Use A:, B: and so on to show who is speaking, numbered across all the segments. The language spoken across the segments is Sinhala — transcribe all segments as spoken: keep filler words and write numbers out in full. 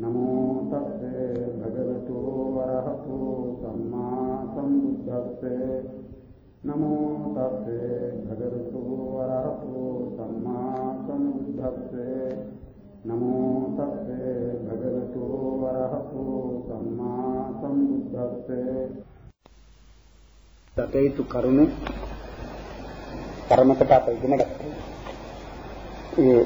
A: නමෝ තස්සේ භගවතු වරහතු සම්මා සම්බුද්දස්සේ නමෝ තස්සේ භගවතු වරහතු සම්මා සම්බුද්දස්සේ නමෝ තස්සේ භගවතු වරහතු සම්මා සම්බුද්දස්සේ තතේතු කරුණු කර්මකට අප ඉගෙන ගත්තා. ඒ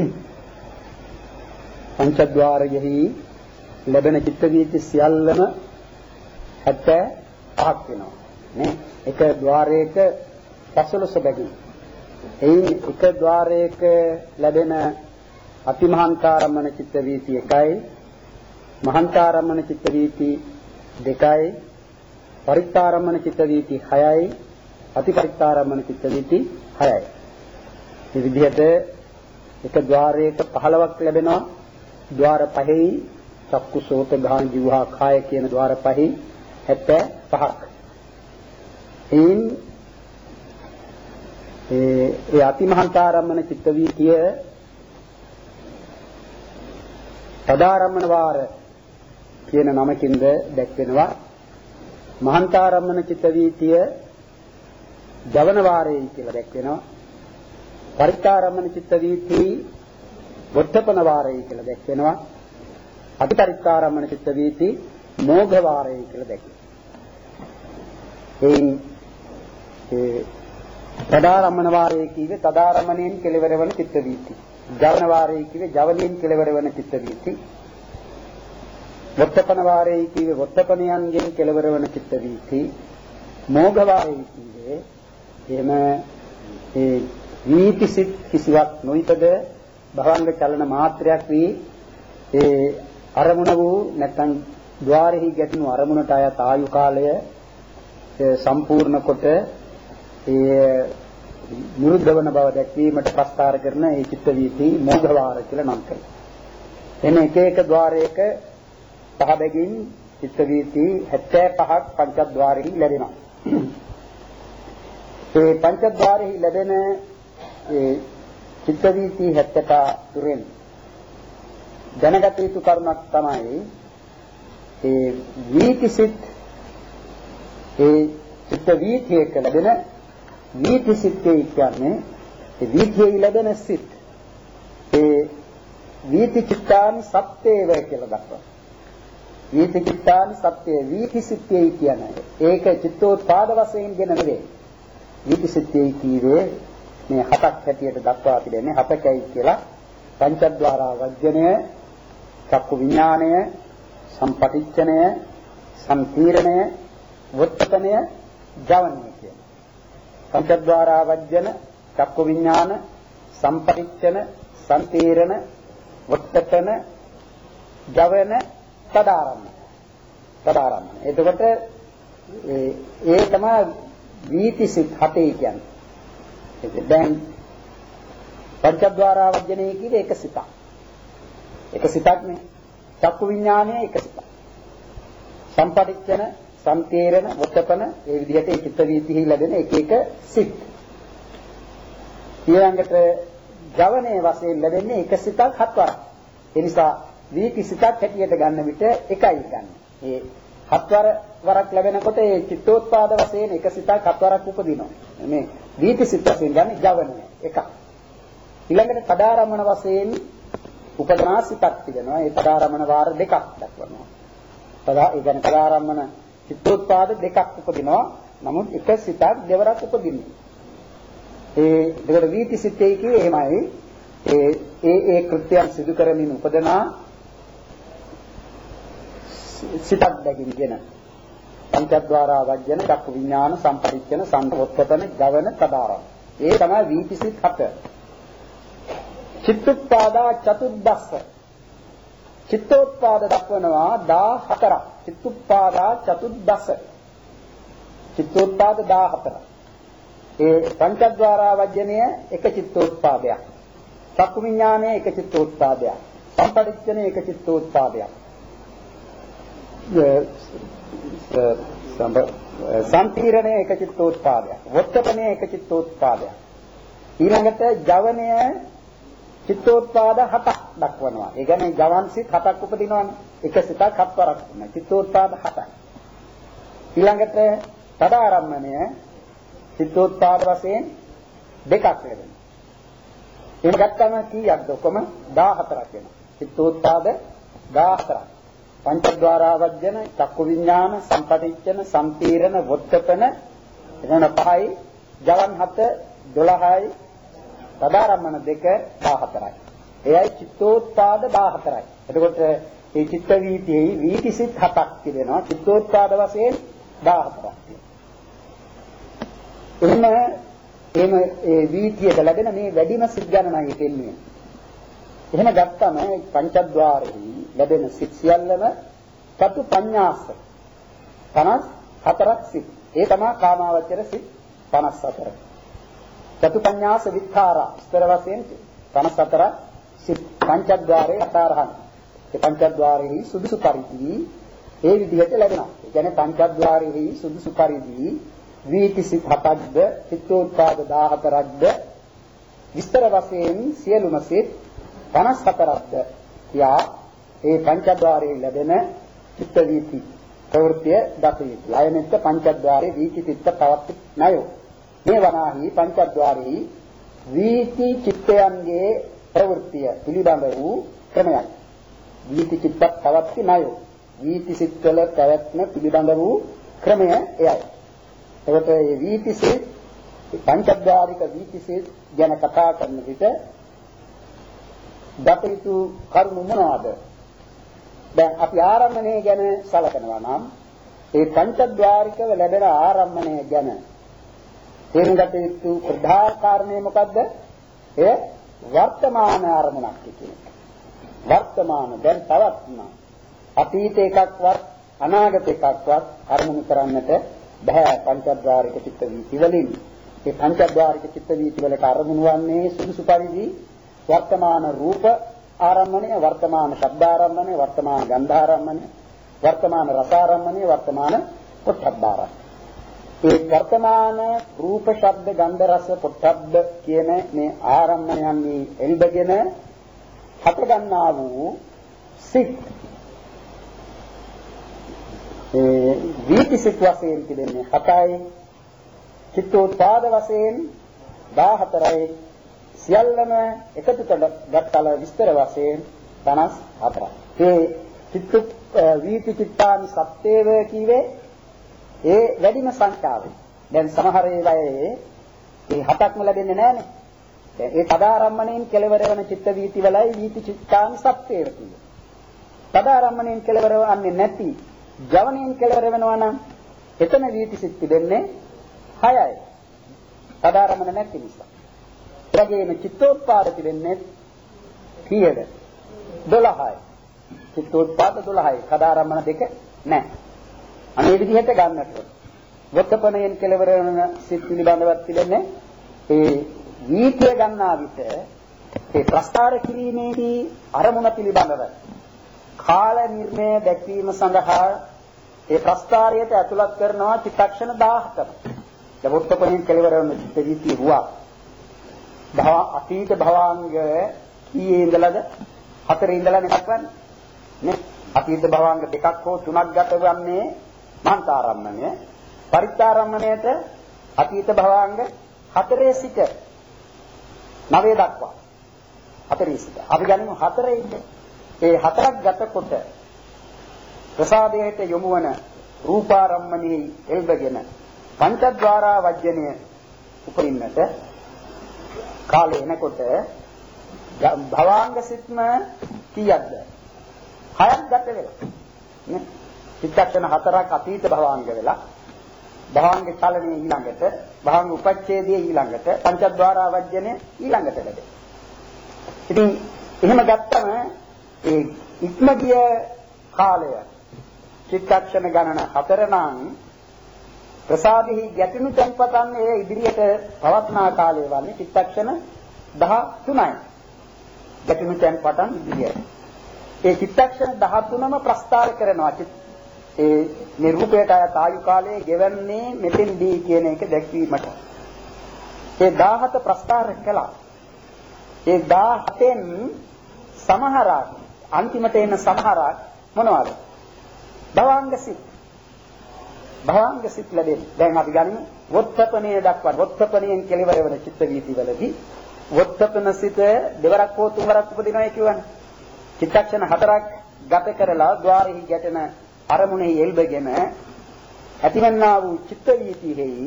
A: පංචද්වාරයෙහි ලැබෙන චිත්ත වීති සියල්ලම හැත්තෑ පහක් වෙනවා නේ. එක ద్వාරයක පසළොස් බැගින්. එයින් එක ద్వාරයක ලැබෙන අතිමහාන්තාරම්මන චිත්ත වීති එකයි, මහාන්තාරම්මන චිත්ත වීති දෙකයි, පරිත්තාරම්මන චිත්ත වීති හයයි, අතිපරිත්තාරම්මන චිත්ත වීති හයයි. මේ විදිහට එක ద్వාරයක පහළොවක් ලැබෙනවා. ద్వාර පහේ චක්කු සෝත ගාන ජීවහා කාය කියන ద్వාර පහේ හැත්තෑ පහක්. එයින් ඒ ඒ අතිමහාන්තාරම්මන චිත්ත වීතිය තදාරම්මන වාර කියන නමකින්ද දැක්වෙනවා. මහාන්තාරම්මන චිත්ත වීතිය ජවන වාරයයි කියලා දැක්වෙනවා. පරිත්තාරම්මන චිත්ත වීති වොත්තපන වාරයයි කියලා දැක්වෙනවා. අතිපරිත්තාරම්මන චිත්ත වීති මෝඝ වාරයයි කියලා දැක්වෙනවා. එයින් ඒ තදාරම්මන වාරයේ කිව්වේ තදාරම්මණයෙන් කෙලවර වන චිත්ත වීති. ජවන වාරයේ කිව්වේ ජවණයෙන් කෙලවර වන චිත්ත වීති. වොත්තපන වාරයේ කිව්වේ වොත්තපනයන්ගෙන් කෙලවර වන චිත්ත වීති. මෝඝ වාරයේ කිව්වේ එහෙම ඒ වීතිසිත කිසිවක් නොයිතද භවංග චලන මාත්‍රයක් වී ඒ අරමුණ වූ නැත්නම් ద్వාරෙහි ගැටෙනු අරමුණට අයත් ආයු කාලය සම්පූර්ණ කොට ඒ නිරුද්ධ වන බව දැක්වීමට ප්‍රස්තාර කරන ඒ චිත්ත වීති මෝඝ වාර කියලා නම් කරනවා. එන එක එක ద్వාරයක පහ බැගින් චිත්ත වීති හැත්තෑ පහක් පංචද්වාරෙහි ලැබෙනවා. ඒ පංචද්වාරෙහි ලැබෙන ඒ චිත්ත වීති හැත්තෑ පහ තුරෙන් දැනගත යුතු කරුණක් තමයි ඒ වීතිසිත ඒ චිත්ත වීතියක ලැබෙන වීතිසිතේ කියන්නේ ඒ වීතියේ ලැබෙන සිත් ඒ වීති චිත්තානි සත්‍යේව කියලා දක්වනවා. වීති චිත්තානි සත්‍යය වීතිසිතේ කියන්නේ ඒක චිත්තෝත්පාද වශයෙන් ගෙන නෙවේ. වීතිසිතේ කීවේ මේ හතක් හැටියට දක්වා තිබෙන්නේ හතකයි කියලා. පංචද්වාරා වජ්ජනය, චක්කු විඥානය, සම්පටිච්ඡනය, සම්පීරණය, වොත්තපනය, ජවනය කියන. පංචද්වාරා වජ්ජන, චක්කු විඥාන, සම්පටිච්ඡන, සම්පීරණ, වොත්තපන, ජවන, තදාරම්මන. තදාරම්මන. එතකොට ඒ ඒ තමයි වීතිසිත හතේ කියන්නේ. දැන් පංචද්වාරා වජ්ජනේ කියේ එක සිතක්. එක සිතක් නේ. චක්කු විඥානයේ එක සිතක්. සම්පටිච්ඡන, සම්තේරණ, වොත්තපන මේ විදිහට ඒ චිත්ත වීතිහි ලැබෙන එක එක සිත්. ඊළඟට ජවනයේ වශයෙන් ලැබෙන්නේ එක සිතක් හත්වරක්. ඒ නිසා වීති සිතක් හැටියට ගන්න විට එකයි ගන්න. ඒ හත්වර වරක් ලැබෙනකොට ඒ චිත්තෝත්පාද වශයෙන් එක සිතක් හත්වරක් උපදිනවා. මේ වීති සිත වශයෙන් ගන්න ජවනය එකක්. ඊළඟට තදාරම්මන වශයෙන් උපදනා සිතක් තිබෙනවා. ඒ තදාරම්මන වාර දෙකක් දක්වනවා. තදා ඒ කියන්නේ තදාරම්මන චිත්තෝත්පාද දෙකක් උපදිනවා. නමුත් එක සිතක් දෙවරක් උපදින්නේ. ඒ දෙකට වීති සිතේ කියේ එහෙමයි. ඒ ඒ ඒ කෘත්‍යයන් සිදු කරමින් උපදනා සිතක් බැගින්ගෙන පංචද්වාරා වජ්ජන, චක්කු විඥාන, සම්පරිච්ඡන, සම්පොත්තපන, ජවන, තදාරම්. ඒ තමයි වීති සිත් හත. චිත්තෝත්පාදා චතුද්දස්ස. චිත්තෝත්පාද දක්වනවා දාහතරක්. චිත්තෝත්පාදා චතුද්දස්ස. චිත්තෝත්පාද දාහතරක්. ඒ පංචද්වාරා වජ්ජනය එක චිත්තෝත්පාදයක්. චක්කු විඥානය එක චිත්තෝත්පාදයක්. සම්පරිච්ඡන එක චිත්තෝත්පාදයක්. සම්පීරණය එක චිත්තෝත්පාදයක්. වොත්තපනය එක චිත්තෝත්පාදයක්. ඊළඟට ජවනය චිත්තෝත්පාද හතක්. දක්වනවා. ඒ කියන්නේ ජවන් සිත් හතක් උපදිනවනේ. එක සිතක් හත්වරක් වෙනවා. චිත්තෝත්පාද හතක්. ඊළඟට තදාරම්මණය චිත්තෝත්පාද වශයෙන් දෙකක් ලැබෙනවා. එහෙම ගත්තම කීයක්ද? ඔක්කොම දාහතරක් වෙනවා. චිත්තෝත්පාද දාහතරක්. පංචද්වාරාවජ්ජන, චක්කු විඥාන, සම්පටිච්ඡන, සම්පීරණ, වොත්තපන එතන පහයි, ජවන් හත දොළහයි, තදාරම්මන දෙක දාහතරයි. එයයි චිත්තෝත්පාද දාහතරයි. එතකොට මේ චිත්ත වීතියේ වීතිසිත හතක් තිබෙනවා. චිත්තෝත්පාද වශයෙන් දාහතරක් තියෙනවා. එහෙම එහෙම ඒ වීතියට ලැබෙන මේ වැඩිම සිත් ගණනයි දෙන්නේ. එහෙම ගත්තම පංචද්වාරෙහි ලැබෙන සිත් සියල්ලම චතු පඤ්ඤාස පනස් හතරක් සිත්. ඒ තමයි කාමාවචර සිත් පනස් හතර. චතු පඤ්ඤාස විත්තරා ස්තර වශයෙන් පනස් හතරක් සිත් පංචද්වාරයේ අටාරහන්. ඒ පංචද්වාරෙහි සුදුසු පරිදි ඒ විදිහට ලැබෙනවා. ඒ කියන්නේ පංචද්වාරෙහි සුදුසු පරිදි වීති සිත් හතක්ද චිත්තෝත්පාද දාහතරක්ද විස්තර වශයෙන් සියලුම සිත් පනස් හතරක්ද කියා ඒ පංචද්වාරයේ ලැබෙන චිත්ත වීති ප්‍රවෘත්තිය දක්වයි. ලයනෙත් පංචද්වාරයේ වීති චිත්ත පවත්ති ණයෝ. මේ වනාහි පංචද්වාරෙහි වීති චිත්තයන්ගේ ප්‍රවෘත්තිය පිළිබඳ වූ ක්‍රමයක්. වීති චිත්ත පවත්ති ණයෝ. වීති සිත්වල පැවැත්ම පිළිබඳ වූ ක්‍රමය එයයි. එතකොට මේ වීතිසිත පංචද්වාරික වීතිසිත ගැන කතා කරන විට දපිතු කරුණු මොනවාද? දැන් අපි ආරම්භණය ගැන සලකනවා නම් ඒ පංචද්වාරිකව ලැබෙන ආරම්භණය ගැන තේරුම් ගත යුතු ප්‍රධාන කාරණේ මොකද්ද? ඒ වර්තමාන ආරමුණක් කියන්නේ. වර්තමාන දැන් තවත්ම අතීත එකක්වත් අනාගත එකක්වත් අරමුණු කරන්නට බෑ පංචද්වාරික චිත්ත වීති වලින්. මේ පංචද්වාරික චිත්ත වීති වලට අරමුණු වන්නේ සුදුසු පරිදි වර්තමාන රූප ආරම්මණය, වර්තමාන ශබ්ද ආරම්මණය, වර්තමාන ගන්ධ ආරම්මණය, වර්තමාන රස ආරම්මණය, වර්තමාන පොට්ටබ්බ ආරම්මණය. ඒ වර්තමාන රූප, ශබ්ද, ගන්ධ, රස, පොට්ටබ්බ කියන මේ ආරම්මණයන්හි එල්බගෙන හට ගන්නා වූ සිත් ඒ වීති සිත් වශයෙන් තිබෙන්නේ හතයි, චිත්තෝත්පාද වශයෙන් දාහතරයි, සියල්ලම එකතු කරගත්තාල විස්තර වශයෙන් පනස් හතරයි. ඒ චිත්ත වීති චිත්තානි සත්‍යව කීවේ ඒ වැඩිම සංඛ්‍යාවයි. දැන් සමහර ඒවායේ ඒ හතක්ම ලැබෙන්නේ නැහනේ. දැන් ඒ තදාරම්මණයෙන් කෙලවර වෙන චිත්ත වීති වලයි වීති චිත්තානි සත්‍යව කියන්නේ. තදාරම්මණයෙන් කෙලවර වන්නේ නැති ජවණයෙන් කෙලවර වෙනවා නම් එතන වීති සිත් තිබෙන්නේ හයයි. තදාරම්මන නැති නිසා. එවැගේම චිත්තෝත්පාද තිබෙන්නේ කීයද? දොළහයි. චිත්තෝත්පාද දොළහයි. තදාරම්මන දෙක නැහැ. අනේ විදිහට ගන්නට. වත්තපණයෙන් කෙලවර වෙන සිත් පිළිබඳව තිබෙන්නේ ඒ වීතිය ගන්නා විට ඒ ප්‍රස්තාර කිරීමේදී අරමුණ පිළිබඳව කාල නිර්ණය දැක්වීම සඳහා ඒ ප්‍රස්තාරයට ඇතුළත් කරනවා චිත්තක්ෂණ දහහතර. දවොත්තපණයෙන් කෙලවර වෙන චිත්ත වීතිය වුණා. භව අතීත භවාංග කීයේ ඉඳලාද? හතරේ ඉඳලා නේද වන්නේ? නේ? අතීත භවාංග දෙකක් හෝ තුනක් ගත වන්නේ මන්තාරම්මණය. පරිත්තාරම්මණයට අතීත භවාංග හතරේ සිට නවය දක්වා. හතරේ සිට. අපි ගනිමු හතරේ ඉඳ. ඒ හතරක් ගතකොට ප්‍රසාදයට යොමු වන රූපාරම්මණයේ එල්බගෙන පංචද්වාරා වජ්ජනය උපරින්නට කාලේ එනකොට භවාංග සිත්ම කීයක්ද? හයක් ගත වෙලා. නේ? චිත්තක්ෂණ හතරක් අතීත භවාංග වෙලා භවාංග චලනයේ ඊළඟට භවාංග උපච්ඡේදයේ ඊළඟට පංචද්වාරා වජ්ජනය ඊළඟට ලැබෙනවා. ඉතින් එහෙම ගත්තම ඒ ඉක්ම ගිය කාලය චිත්තක්ෂණ ගණන හතර නම් ප්‍රසාදෙහි ගැටෙනු තැන්පතන් ඒ ඉදිරියට පවත්නා කාලය වන්නේ චිත්තක්ෂණ දහතුනයි. ගැටෙනු තැන්පතන් ඉදිරියට. ඒ චිත්තක්ෂණ දහතුනම ප්‍රස්තාර කරනවා. ඒ මේ රූපයට ආයත ආයු කාලයේ ගෙවන්නේ මෙතෙන්දී කියන එක දැක්වීමට. ඒ දහහත ප්‍රස්තාර කළා. ඒ දහහතෙන් සමහරක් අන්තිමට එන සමහරක් මොනවද? භවංග සිත්. භවංග සිත් ලැබෙන්නේ. දැන් අපි ගනිමු වොත්තපණය දක්වා. වොත්තපණයෙන් කෙලවර වෙන චිත්ත වීතිවලදී වොත්තපන සිත දෙවරක් හෝ තුන්වරක් උපදිනවා කියවනේ. චිත්තක්ෂණ හතරක් ගත කරලා ద్వාරෙහි ගැටෙන අරමුණෙහි එල්බගෙන ඇතිවන්නා වූ චිත්ත වීතිෙහි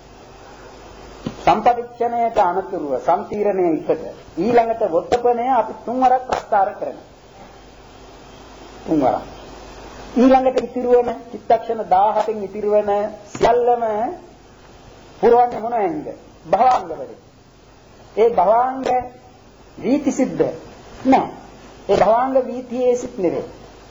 A: සම්පදිච්ඡනයට අනුතුරුව සම්තිරණයේ ඉකට ඊළඟට වොත්තපණය අපි තුන්වරක් ප්‍රස්තාර කරනවා. තුන්වරක්. ඊළඟට ඉතිරි වෙන චිත්තක්ෂණ දහහකින් ඉතිරි වෙන සියල්ලම පුරවන්නේ මොනවෙන්ද? භවංග වලින්. ඒ භවංග වීති සිද්ධ නෑ. ඒ භවංග වීතියේ සිත් නෙවේ.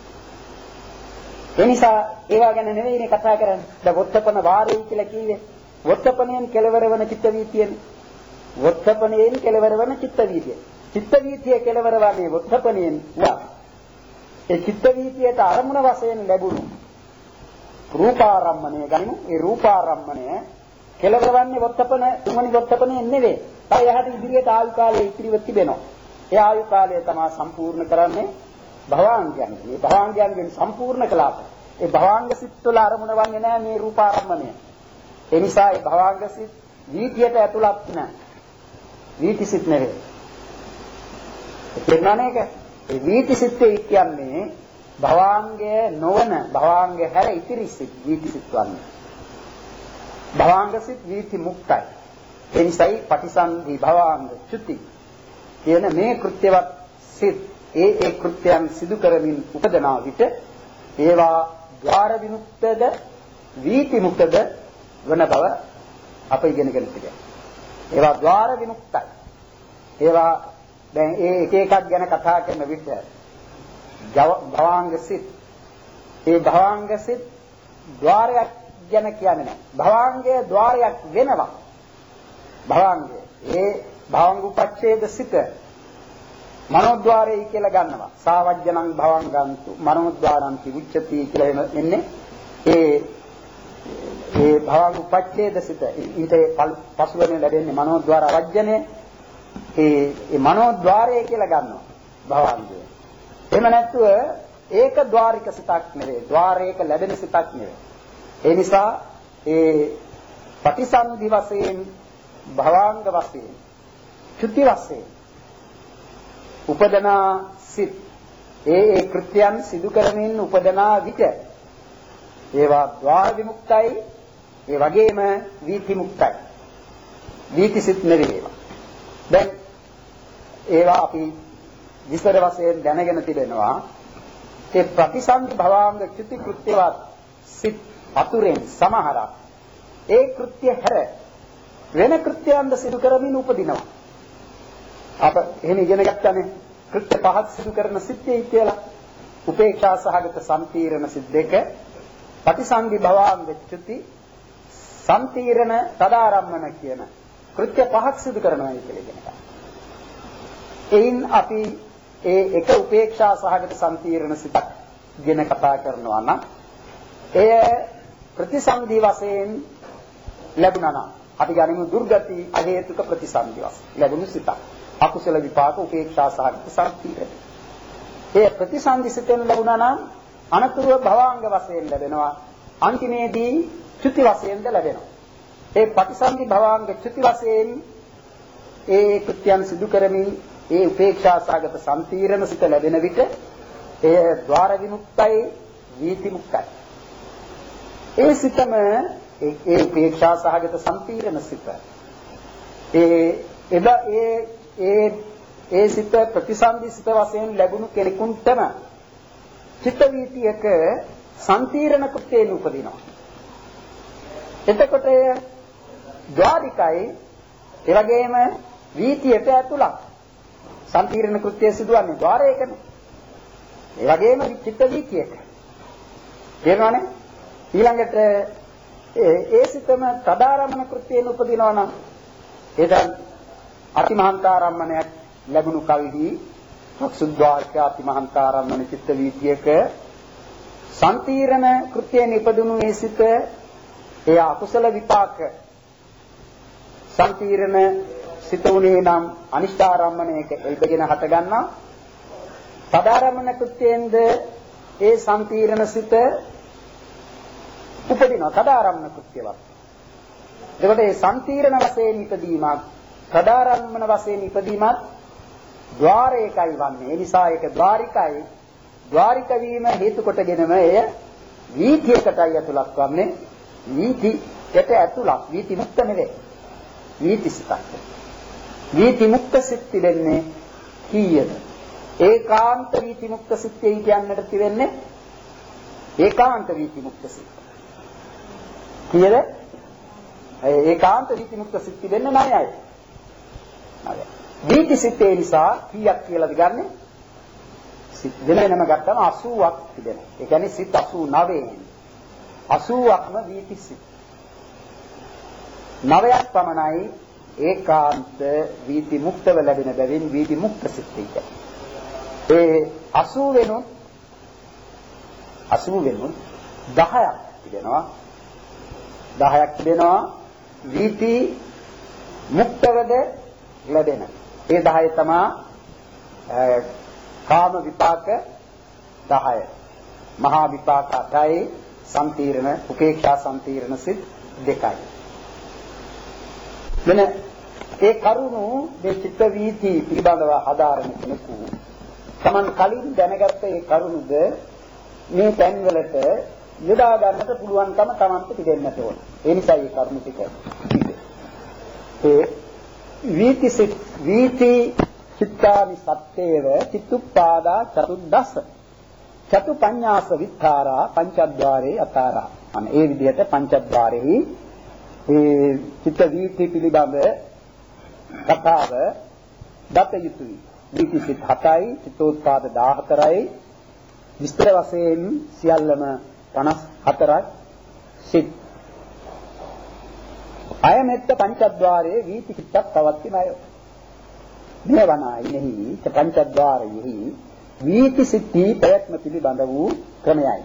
A: ඒ නිසා ඒවා ගැන නෙවෙයිනේ කතා කරන්නේ. දැන් වොත්තපන වාරේ කියලා කිව්වේ. වොත්තපණයෙන් කෙලවර වෙන චිත්ත වීතියෙන්. වොත්තපණයෙන් කෙලවර වෙන චිත්ත වීතිය. චිත්ත වීතිය කෙලවර වන්නේ වොත්තපණයෙන් වා. ඒ චිත්ත වීතියට අරමුණ වශයෙන් ලැබුණු රූපාරම්මණය ගනිමු. ඒ රූපාරම්මණය කෙලවරවන්නේ වොත්තපන තුමනි වොත්තපනේ නෙවෙයි. ඒ යහට ඉදිරියට ආයු කාලයේ ඉතිරිව තිබෙනවා. ඒ ආයු කාලය තමයි සම්පූර්ණ කරන්නේ භවංගයන්. මේ භවංගයන්ගෙන් සම්පූර්ණ කළාට ඒ භවංග සිත්වල අරමුණ වන්නේ නැහැ මේ රූපාරම්මණය. ඒ නිසා ඒ භවංග සිත් වීතියට ඇතුළත් නැහැ. වීති සිත් නෙවෙයි. එතනනේක ඒ වීති සිත්ේ කියන්නේ භවංගය නොවන භවංගය හැර ඉතිරි සිත් වීති සිත් වන්නේ. භවංග සිත් වීති මුක්තයි. ඒ නිසායි පටිසන්ධි භවංග චුති කියන මේ කෘත්‍යවත් සිත් ඒ ඒ කෘත්‍යයන් සිදු කරමින් උපදනා විට ඒවා ద్వාර විමුක්තද වීති මුක්තද වන බව අප ඉගෙනගෙන තිබෙනවා. ඒවා ద్వාර විමුක්තයි. ඒවා දැන් ඒ එක එකක් ගැන කතා කරන විට භවංග සිත් ඒ භවංග සිත් ద్వාරයක් ගැන කියන්නේ නැහැ. භවංගය ద్వාරයක් වෙනවා. භවංගය ඒ භවංග උපච්ඡේද සිත මනෝද්වාරයයි කියලා ගන්නවා. සාවජ්ජනං භවංගන්තු මනෝද්වාරන්ති උච්චති කියලා එන්නේ ඒ ඒ භවංග උපච්ඡේද සිත ඊට පසුවෙන් ලැබෙන්නේ මනෝද්වාර වජ්ජනේ ඒ ඒ මනෝද්වාරය කියලා ගන්නවා භවංගය. එහෙම නැත්නම් ඒක ద్వාරික සිතක් නෙවෙයි. ద్వාරයක ලැබෙන සිතක් නෙවෙයි. ඒ නිසා ඒ පටිසන්ධි වශයෙන් භවංග වශයෙන් චුති වශයෙන් උපදනා සිත් ඒ ඒ කෘත්‍යයන් සිදු කරමින් උපදනා විට ඒවා ద్వාර විමුක්තයි. ඒ වගේම වීති මුක්තයි. වීති සිත් නෙවෙයි ඒවා. දැන් ඒවා අපි විස්තර වශයෙන් දැනගෙන තිබෙනවා. ඒ ප්‍රතිසන්ධි භවංග චුති කෘත්‍යවත් සිත් අතුරෙන් සමහරක් ඒ කෘත්‍ය හැර වෙන කෘත්‍යයන්ද සිදු කරමින් උපදිනවා. අප එහෙම ඉගෙන ගන්නනේ කෘත්‍ය පහක් සිදු කරන සිත්යයි කියලා. උපේක්ෂා සහගත සම්පීරණ සිත් දෙක, ප්‍රතිසන්ධි භවංග චුති සම්පීරණ තදාරම්මන කියන කෘත්‍ය පහක් සිදු කරනවා කියලා ඉගෙන ගන්න. එයින් අපි ඒ එක උපේක්ෂා සහගත සම්පීරණ සිතක් ගැන කතා කරනවා නම් එය ප්‍රතිසන්ධි වශයෙන් ලැබුණා නම් අපි ගනිමු දුර්ගති අහේතුක ප්‍රතිසන්ධි වශයෙන් ලැබුණු සිතක්. අකුසල විපාක උපේක්ෂා සහගත සම්පීරණ. ඒ ප්‍රතිසන්ධි සිතෙන් ලැබුණා නම් අනතුරුව භවංග වශයෙන් ලැබෙනවා. අන්තිමේදී චුති වශයෙන්ද ලැබෙනවා. ඒ ප්‍රතිසන්ධි භවංග චුති වශයෙන් ඒ කෘත්‍යයන් සිදු කරමින් ඒ උපේක්ෂා සහගත සම්පීරණ සිත ලැබෙන විට එය ద్వාර විමුක්තයි වීති මුක්තයි. ඒ සිතම ඒ උපේක්ෂා සහගත සම්පීරණ සිත ඒ එද ඒ ඒ ඒ සිත ප්‍රතිසන්ධි සිත වශයෙන් ලැබුණු කෙනෙකුටම චිත්ත වීතියක සම්පීරණ කෘත්‍යයෙන් උපදිනවා. එතකොට ద్వාරිකයි ඒ වගේම වීතියට ඇතුළත් සම්පීරණ කෘත්‍ය සිදුවන්නේ ద్వාරයකනේ. ඒ වගේම චිත්ත වීතියක. තේරෙනවනේ? ඊළඟට ඒ සිතම තදාරම්මන කෘත්‍යයෙන් උපදිනවා නම් එදන් අතිමහන්තාරම්මනයක් ලැබුණු කල්හි සුද්ධාර්ථ අතිමහන්තාරම්මන චිත්ත වීතියක සම්පීරණ කෘත්‍යයෙන් ඉපදුණු ඒ සිත ඒ අකුසල විපාක සම්පීරණ සිත උනේ නම් අනිෂ්ඨාරම්මණයක එල්බගෙන හට ගන්නා සදාරම්මන කෘත්‍යයෙන්ද ඒ සම්පීර්ණ සිත උපදිනවා සදාරම්මන කෘත්‍යවත්. එතකොට මේ සම්පීර්ණ වශයෙන් ඉපදීමක් සදාරම්මන වශයෙන් ඉපදීමත් ద్వාරයකයි වන්නේ. ඒ නිසා ඒක ద్వාරිකයි. ద్వාරික වීම හේතු කොටගෙනම එය වීතියකටයි ඇතුළත් වන්නේ. වීතියට ඇතුළත් වීති මුක්ත නෙවේ. වීති සිතක්. වීති මුක්ත සිත් තිබෙන්නේ කීයද? ඒකාන්ත වීති මුක්ත සිත්යයි කියන්නට තිබෙන්නේ ඒකාන්ත වීති මුක්ත සිත්. කීයද? ඒකාන්ත වීති මුක්ත සිත් තිබෙන්නේ නයයි. නයයි. වීති සිතේ නිසා කීයක් කියලාද ගන්නෙ? සිත් වෙනම ගත්තම අසූවක් තිබෙනවා. ඒ කියන්නේ සිත් අසූ නවයෙන්. අසූවක්ම වීති සිත්. නවයක් පමණයි ඒකාන්ත වීති මුක්තව ලැබෙන බැවින් වීති මුක්ත සිත් කියන්නේ. ඒ අසූ වෙනුත් අසූ වෙනුත් දහයක් තිබෙනවා. දහයක් තිබෙනවා වීති මුක්තවද ලැබෙන. ඒ දහය තමයි කාම විපාක දහය. මහා විපාක අටයි සම්පීර්ණ උපේක්ෂා සම්පීර්ණ සිත් දෙකයි. මෙන්න ඒ කරුණු මේ චිත්ත වීති පිළිබඳව හදාරන කෙනෙකු තමන් කලින් දැනගත්ත ඒ කරුණුද මේ තැන්වලට යොදා ගන්නට පුළුවන්කම තමන්ට තිබෙන්නට ඕන. ඒ නිසා මේ කරුණු ටික ඒ වීති සිත් වීති චිත්තානි සත්තේව චිත්තුප්පාදා චතුද්දස චතු පඤ්ඤාස විත්තරා පංචද්වාරේ අතාරා. අන්න ඒ විදිහට පංචද්වාරෙහි ඒ චිත්ත වීති පිළිබඳ කතාව දත යුතුයි. වීති සිත් හතයි චිත්තෝත්පාද දාහතරයි විස්තර වශයෙන් සියල්ලම පනස් හතරක් සිත්. අයමෙත්ත පංචද්වාරයේ වීති චිත්තක් පවතිනය. මේවනයි නෙහි පංචද්වාරයෙහි වීති සිත්ති ප්‍රයත්න පිළිබඳ වූ ක්‍රමයයි.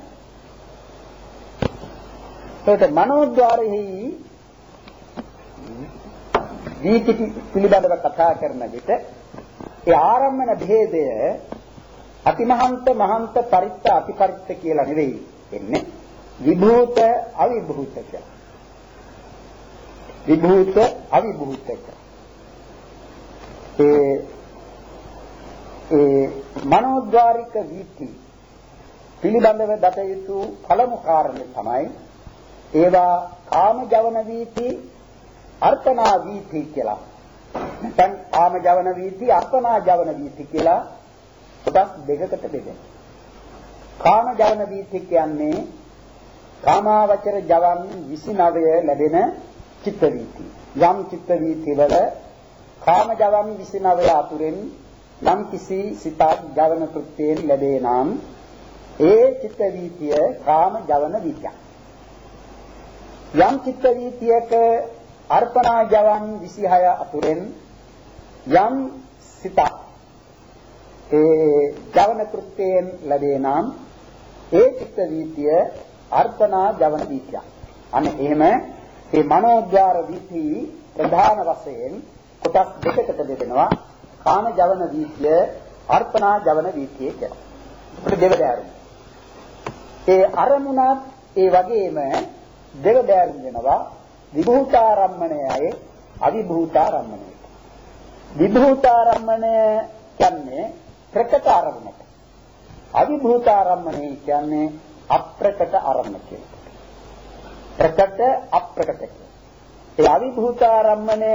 A: ඒකට මනෝද්වාරයෙහි වීති පිළිබඳව කතා කරන විට ඒ ආරම්මන භේදය අතිමහන්ත මහන්ත පරිත්ත අතිපරිත්ත කියලා නෙවෙයි එන්නේ විභූත අවිභූත කියලා. විභූත අවිභූත කියලා. ඒ ඒ මනෝද්වාරික වීති පිළිබඳව දත යුතු පළමු කාරණය තමයි ඒවා කාම ජවන වීති අර්පණා වීති කියලා. නැත්නම් කාම ජවන වීති අර්පණා ජවන වීති කියලා කොටස් දෙකකට බෙදෙනවා. කාම ජවන වීති කියන්නේ කාමාවචර ජවන් විසි නවය ලැබෙන චිත්ත වීති. යම් චිත්ත වීති වල කාම ජවන් විසි නවය අතුරෙන් යම් කිසි සිතක් ජවන කෘත්‍යයෙන් ලැබේ නම් ඒ චිත්ත වීතිය කාම ජවන වීතියක්. යම් චිත්ත වීතියක අර්පණා ජවන් විසිහය අතුරෙන් යම් සිතක් ඒ ජවන කෘත්‍යයෙන් ලැබේ නම් ඒ චිත්ත වීතිය අර්පණා ජවන වීතියක්. අන්න එහෙම මේ මනෝද්වාර වීති ප්‍රධාන වශයෙන් කොටස් දෙකකට බෙදෙනවා. කාම ජවන වීතිය අර්පණා ජවන වීතිය කියලා. අපිට දෙවදෑරුම්. ඒ අරමුණත් ඒ වගේම දෙවදෑරුම් වෙනවා විභූතාරම්මණයයි අවිභූතාරම්මණයයි. විභූතාරම්මණය කියන්නේ ප්‍රකට අරමුණක්. අවිභූතාරම්මණය කියන්නේ අප්‍රකට අරමුණක්. ප්‍රකට අප්‍රකට. ඒ අවිභූතාරම්මණය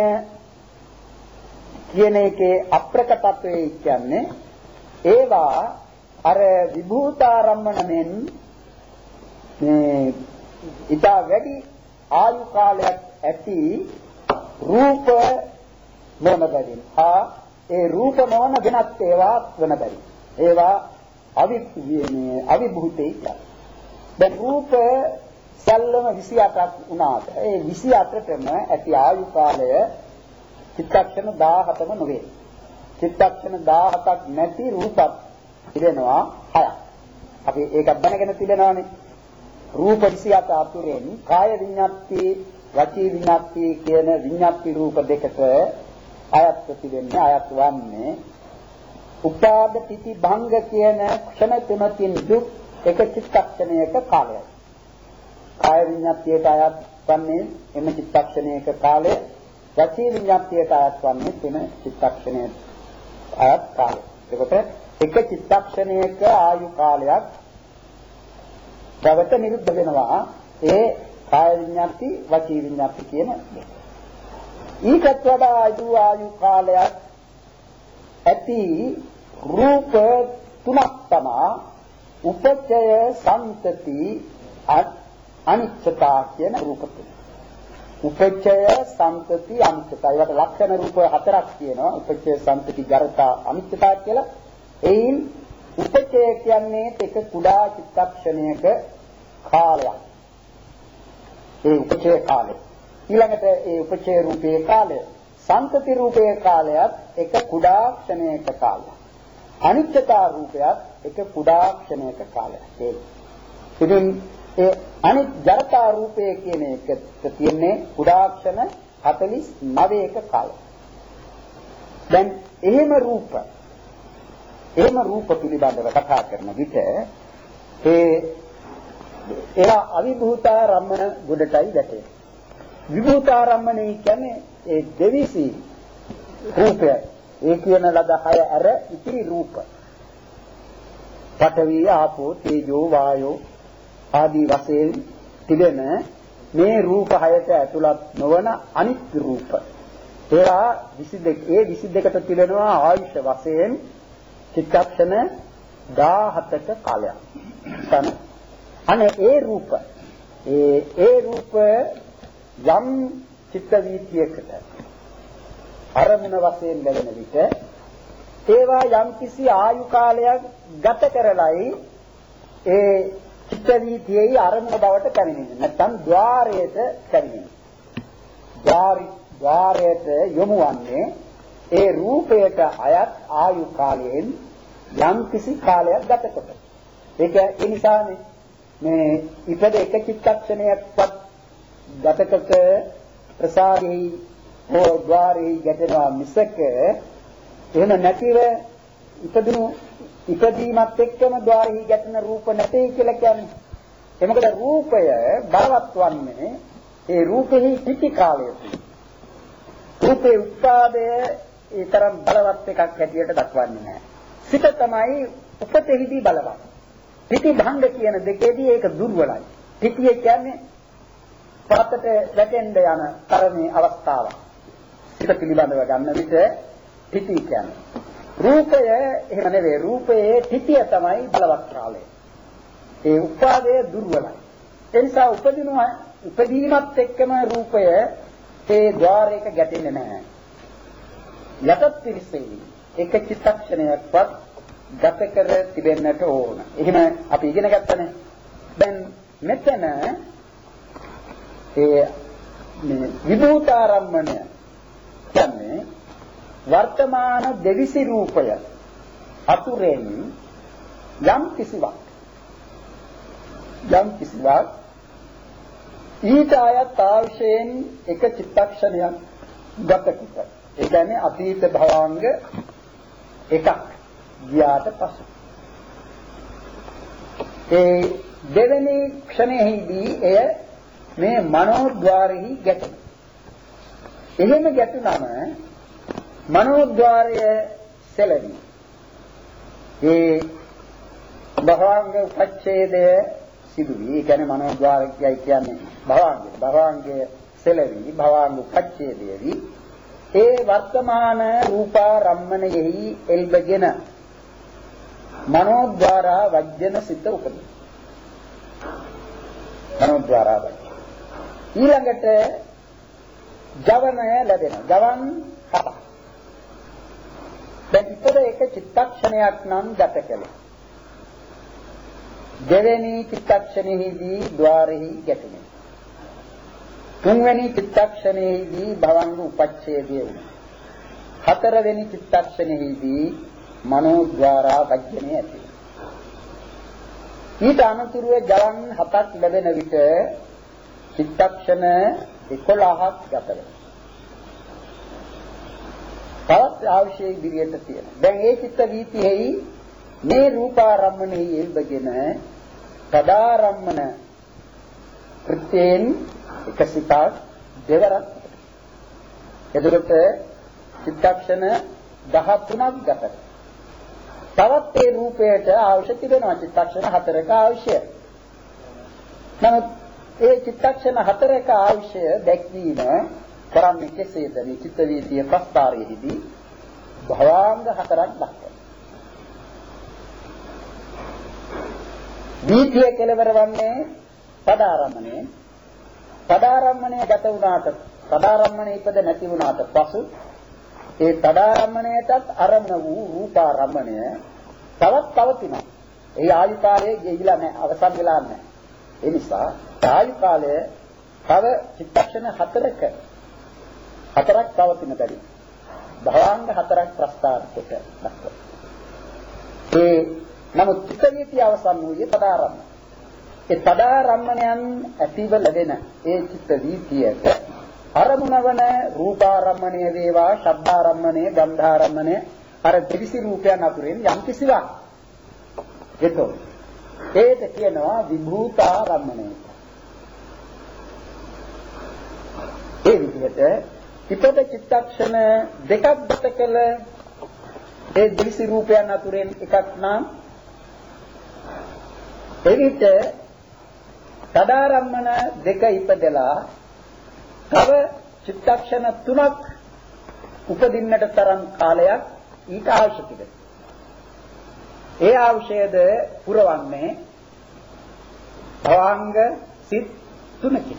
A: කියන එකේ අප්‍රකටත්වයේ කියන්නේ ඒවා අර විභූතාරම්මණයෙන් මේ ඊට වැඩි ආයු කාලයක් ඇති රූප මොන බැවින් හා ඒ රූප මොන වෙනත් ඒවා වෙන බැවින් ඒවා අවිභූතේ අවිභූතේ දැන් රූප සැල්ලම විසි අටක් වුණාට ඒ විසි අටටම ඇති ආයු කාලය චිත්තක්ෂණ දාහතම නෙවේ. චිත්තක්ෂණ දාහතක් නැති රූපත් තිබෙනවා හයක්. අපි ඒකත් දැනගෙන තිබෙනවානේ. රූප විසි අට අතුරෙන් කාය විඤ්ඤාති වචී විඤ්ඤාති කියන විඤ්ඤාති රූප දෙකට අයත් තිබෙන්නේ අයත් වන්නේ උපාද තිති භංග කියන ක්ෂණ තුනකින් දුක් එක චිත්තක්ෂණයක කාලයයි. කාය විඤ්ඤාතියට අයත් වන්නේ එම චිත්තක්ෂණයක කාලය, වචී විඤ්ඤාතියට අයත් වන්නේ එම චිත්තක්ෂණයක අයත් කාලය. එතකොට එක චිත්තක්ෂණයක ආයු කාලයක් දවත නිරුද්ධ වෙනවා. ඒ කාය විඤ්ඤාති, වචී විඤ්ඤාති කියන දෙක. ඊටත් වඩා ආයු කාලයක් ඇති රූප තුනක් තමයි උපචය, සම්තති, අනිච්චතා කියන රූප තුන. උපචය, සම්තති, අනිච්චතා. ඒවට ලක්ෂණ රූප හතරක් තියෙනවා. උපචය, සම්තති, ජරතා, අනිච්චතා කියලා. එයින් උපචය කියන්නේ එක කුඩා චිත්තක්ෂණයක කාලයක්. ඒ උපචය කාලය. ඊළඟට ඒ උපචය රූපයේ කාලය, සම්තති රූපයේ කාලයත් එක කුඩා ක්ෂණයක කාලයක්. අනිත්‍යතා රූපයත් එක කුඩා ක්ෂණයක කාලයක්. ඒ ඉතින් ඒ අනිත් ජරතා රූපය කියන එක තියෙන්නේ කුඩා ක්ෂණ හතළිස් නවයක කාලය. දැන් එහෙම රූප එහෙම රූප පිළිබඳව කතා කරන විට ඒ ඒවා අවිභූතාරම්මන ගොඩටයි වැටෙන්නේ. විභූතාරම්මනේ කියන්නේ ඒ දෙවිසි රූපය. ඒ කියන ලද හය අර ඉතිරි රූප. පඨවි, ආපෝ, තේජෝ, වායෝ ආදී වශයෙන් තිබෙන මේ රූප හයට ඇතුළත් නොවන අනිත් රූප. ඒවා විසි දෙක ඒ විසි දෙකට තිබෙනවා ආයුෂ වශයෙන් චිත්තක්ෂණ දහහතක කාලයක්. අනේ ඒ රූප ඒ ඒ රූප යම් චිත්ත වීතියකට අරමුණ වශයෙන් ලැබෙන විට ඒවා යම් කිසි ආයු කාලයක් ගත කරලයි ඒ චිත්ත වීතියේ අරමුණ බවට පැමිණෙන්නේ. නැත්නම් ద్వාරයට පැමිණෙන්නේ. ద్వාරි ద్వාරයට යොමු වන්නේ ඒ රූපයට අයත් ආයු කාලයෙන් යම් කිසි කාලයක් ගත කොට. ඒක ඒ නිසානේ මේ ඉපද එක චිත්තක්ෂණයක්වත් ගතකට ප්‍රසාරී හෝ ద్వාරී ගැටෙනවා මිසක එහෙම නැතිව ඉපදුණු ඉපදීමත් එක්කම ద్వාරී ගැටෙන රූප නැtei කියලා කියන්නේ. ඒ මොකද රූපය බලවත් වන්නේ ඒ රූපෙහි පිටි කාලයේදී. රූපේ උත්පාදය ඒ තරම් බලවත් එකක් හැටියට දක්වන්නේ නැහැ. සිත තමයි උපතෙහිදී බලවත්. පිටි භංග කියන දෙකේදී ඒක දුර්වලයි. පිටිය කියන්නේ පාතට වැටෙන්න යන තරමේ අවස්ථාවක්. සිත පිළිබඳව ගන්න විට පිටි කියන්නේ. රූපය එහෙම නෙවෙයි. රූපයේ පිටිය තමයි බලවත් කාලය. ඒ උපාදය දුර්වලයි. ඒ නිසා උපදිනවා උපදීමත් එක්කම රූපය ඒ ద్వාරයක ගැටෙන්නේ නැහැ. යටත් පිරිසෙයි එක චිත්තක්ෂණයක්වත් ගත කර තිබෙන්නට ඕන. එහෙම අපි ඉගෙන ගන්නනේ. දැන් මෙතන ඒ මේ විභූතාරම්මණය කියන්නේ වර්තමාන දෙවිසි රූපය අතුරෙන් යම් කිසිවක් යම් කිසිවක් ඊට අයත් ආශයෙන් එක චිත්තක්ෂණයක් ගත කොට. ඒ කියන්නේ අතීත භවංග එකක් ගියාට පසු ඒ දෙවෙනි ක්ෂණයේදී එය මේ මනෝද්වාරෙහි ගැටෙන. එහෙම ගැටුනම මනෝද්වාරය සැලෙන. ඒ භවංග උපච්ඡේදය සිදු වී, ඒ කියන්නේ මනෝද්වාරය කියන්නේ භවංග භවංගය සැලෙවි, භවංග උපච්ඡේදයේදී ඒ වර්තමාන රූපාරම්මණයෙහි එල්බගෙන මනෝද්වාරා වජ්ජන සිත උපදින. මනෝද්වාරා වජ්ජන. ඊළඟට ජවනය ලැබෙන. ජවන් හතක්. දැන් ඉතල එක චිත්තක්ෂණයක් නම් ගත කළේ. දෙවෙනි චිත්තක්ෂණයේදී ద్వාරෙහි ගැටුනේ. තුන්වෙනි චිත්තක්ෂණයේදී භවංග උපච්ඡේදය වුණා. හතරවෙනි චිත්තක්ෂණයේදී මනෝද්වාරා වජ්ජනේ ඇති. ඊට අනතුරුව ජවන් හතක් ලැබෙන විට චිත්තක්ෂණ එකොළහක් ගත වෙනවා. තවත් අවශ්‍ය ඉදිරියට තියෙනවා. දැන් ඒ චිත්ත වීතිෙහි මේ රූපාරම්මණෙහි එල්බගෙන තදාරම්මන කෘත්‍යයෙන් එක සිතක් දෙවරක්. එතකොට චිත්තක්ෂණ දහතුනක් ගත. තවත් ඒ රූපයට අවශ්‍ය තිබෙනවා චිත්තක්ෂණ හතරක අවශ්‍ය. නමුත් ඒ චිත්තක්ෂණ හතරක අවශ්‍ය දැක්වීම කරන්නේ කෙසේද? මේ චිත්ත වීතිය ප්‍රස්තාරයේදී භවාංග හතරක් දක්වනවා. වීතිය කෙලවර වන්නේ පදාරම්මණය. පදාරම්මණය ගත වුණාට පදාරම්මණය ඉපද නැති වුණාට පසු ඒ පදාරම්මණයටත් අරමුණ වූ රූපාරම්මණය තවත් පවතිනවා. ඒ ආයු කාලයේ ගෙවිලා නැහැ, අවසන් වෙලා නැහැ. ඒ නිසා ආයු කාලය තව චිත්තක්ෂණ හතරක හතරක් පවතින බැරි. භවාංග හතරක් ප්‍රස්තාර කොට දක්වනවා. ඒ නමුත් චිත්ත වීතිය අවසන් වූයේ පදාරම්මණය. ඒ පදාරම්මණයන් ඇතිව ලැබෙන ඒ චිත්ත වීතියට අරමුණ වන රූපාරම්මණය වේවා, ශබ්දාරම්මණය, ගන්ධාරම්මණය අර දෙවිසි රූපයන් අතුරෙන් යම් කිසිවක් එතකොට ඒකට කියනවා විභූතාරම්මණය. ඒ විදිහට ඉපද චිත්තක්ෂණ දෙකක් ගත කළ ඒ දෙවිසි රූපයන් අතුරෙන් එකක් නම් එවිට තදාරම්මන දෙක ඉපදලා තව චිත්තක්ෂණ තුනක් උපදින්නට තරම් කාලයක් ඊට අවශ්‍ය තිබෙනවා. ඒ අවශ්‍යද පුරවන්නේ භවාංග සිත් තුනකින්.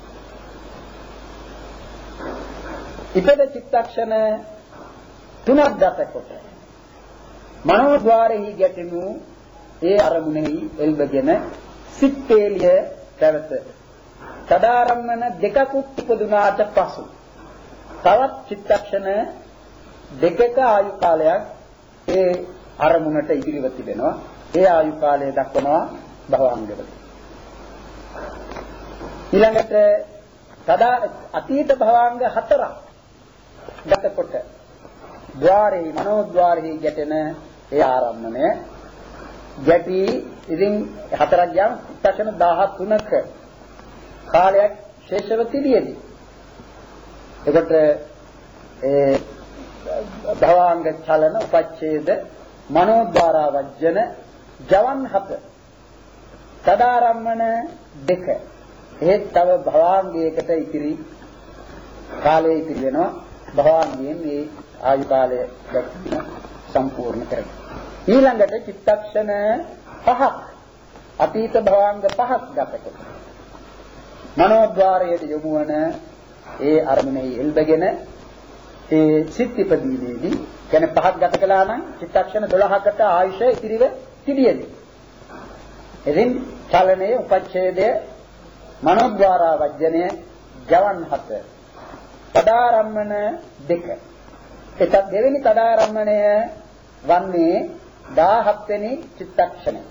A: ඉපද චිත්තක්ෂණ තුනක් ගතකොට මනෝද්වාරෙහි ගැටෙනු ඒ අරමුණෙහි එල්බගෙන සිත් පේලිය පැවත තදාරම්මන දෙකකුත් ඉපදුනාට පසු තවත් චිත්තක්ෂණ දෙකක ආයු කාලයක් ඒ අරමුණට ඉදිරිව තිබෙනවා. ඒ ආයු කාලය දක්වනවා භවංගවල. ඊළඟට තදා අතීත භවංග හතරක් ගතකොට ద్వාරේ මනෝද්වාරෙහි ගැටෙන ඒ ආරම්මණය ගැටි ඉතින් හතරක් ගියාම චිත්තක්ෂණ දහතුනක කාලයක් ශේෂව තිබියදී. එතකොට ඒ භවාංග චලන උපච්ඡේද මනෝද්වාරා වජ්ජන ජවන් හත තදාරම්මන දෙක එහෙත් තව භවාංගයකට ඉතිරි කාලය ඉතිරි වෙනවා. භවාංගයෙන් මේ ආයු කාලය දැක්වීම සම්පූර්ණ කරගන්න. ඊළඟට චිත්තක්ෂණ පහක් අතීත භවාංග පහක් ගතකොට මනෝද්වාරයට යොමු වන ඒ අරමුණෙහි එල්බගෙන ඒ සිත් ඉපදීමේදී කියන්නේ පහක් ගත කළා නම් චිත්තක්ෂණ දොළහකට ආයුෂ ඉතිරිව තිබියදී. එදින් චලනයේ උපච්ඡේදය මනෝද්වාරා වජ්ජනය ජවන් හත තදාරම්මන දෙක. එතත් දෙවෙනි තදාරම්මණය වන්නේ දහහත් වෙනි චිත්තක්ෂණය.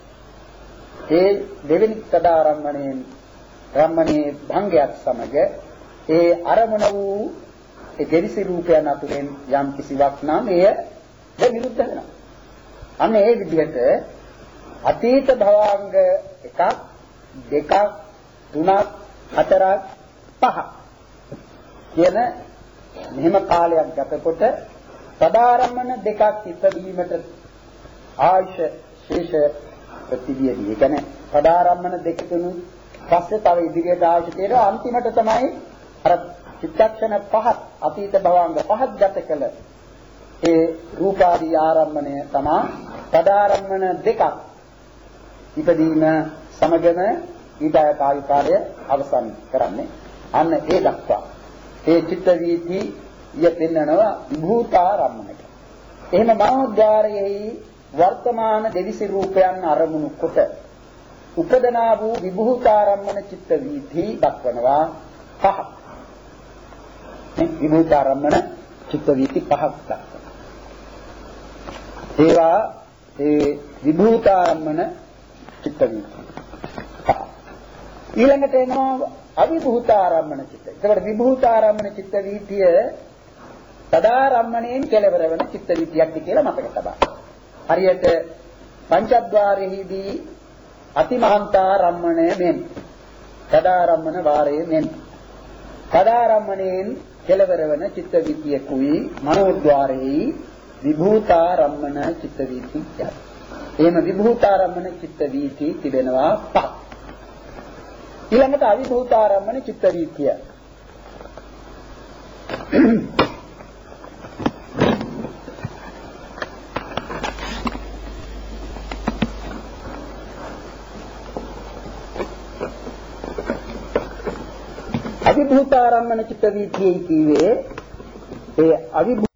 A: ඒ දෙවෙනි තදාරම්මණයෙන් රම්මණේ භංගයත් සමග ඒ අරමුණ වූ ඒ දෙවිසි රූපයන් අතුරෙන් යම් කිසිවක් නම් එය විරුද්ධ වෙනවා. අන්න ඒ විදිහට අතීත භවාංග එකක් දෙකක් තුනක් හතරක් පහක් කියන මෙහෙම කාලයක් ගතකොට සදාරම්මන දෙකක් ඉපදීමට ආයුෂ ශේෂ ප්‍රතිවියදී. ඒ කියන්නේ සදාරම්මන දෙකතුණු පස්සේ තව ඉදිරියට ආයුෂ තියෙනවා. අන්තිමට තමයි අර චිත්තක්ෂණ පහක් අතීත භවාංග පහක් ගත කළ ඒ රූපාදී ආරම්මණය තමයි සදාරම්මන දෙකක් ඉපදීම සමගම ඊටය කාය කාර්ය අවසන් කරන්නේ. අන්න ඒ දක්වා ඒ චිත්ත වීති ය පෙන්නනවා විභූතාරම්මණයට. එහෙම මනෝද්වාරයෙහි වර්තමාන දෙවිසි රූපයන් අරමුණු කොට උපදනා වූ විභූතාරම්මන චිත්ත වීති දක්වනවා පහක්. මේ විභූතාරම්මන චිත්ත වීති පහක් දක්වනවා. ඒවා ඒ විභූතාරම්මන චිත්ත වීති පහ. ඊළඟට එනවා අවිභූතාරම්මන චිත්ත. ඒකට විභූතාරම්මන චිත්ත වීතිය තදාරම්මණයෙන් කෙලවර වෙන චිත්ත වීතියක් කියලා මතක තබා. හරියට පංචද්වාරයේදී අතිමහන්තා රම්මණය මෙන් තදාරම්මන වාරයේ මෙන් තදාරම්මණයෙන් කෙලවර වෙන චිත්ත වීතියකුයි මනෝද්වාරයේ විභූතාරම්මන චිත්ත වීතියක්. එහෙම විභූතාරම්මන චිත්ත වීති තිබෙනවා පහ. ඊළඟට අවිභූතාරම්මන චිත්ත වීතිය. අවිභූතාරම්මන චිත්ත වීතියයි කියවේ ඒ අවිභූත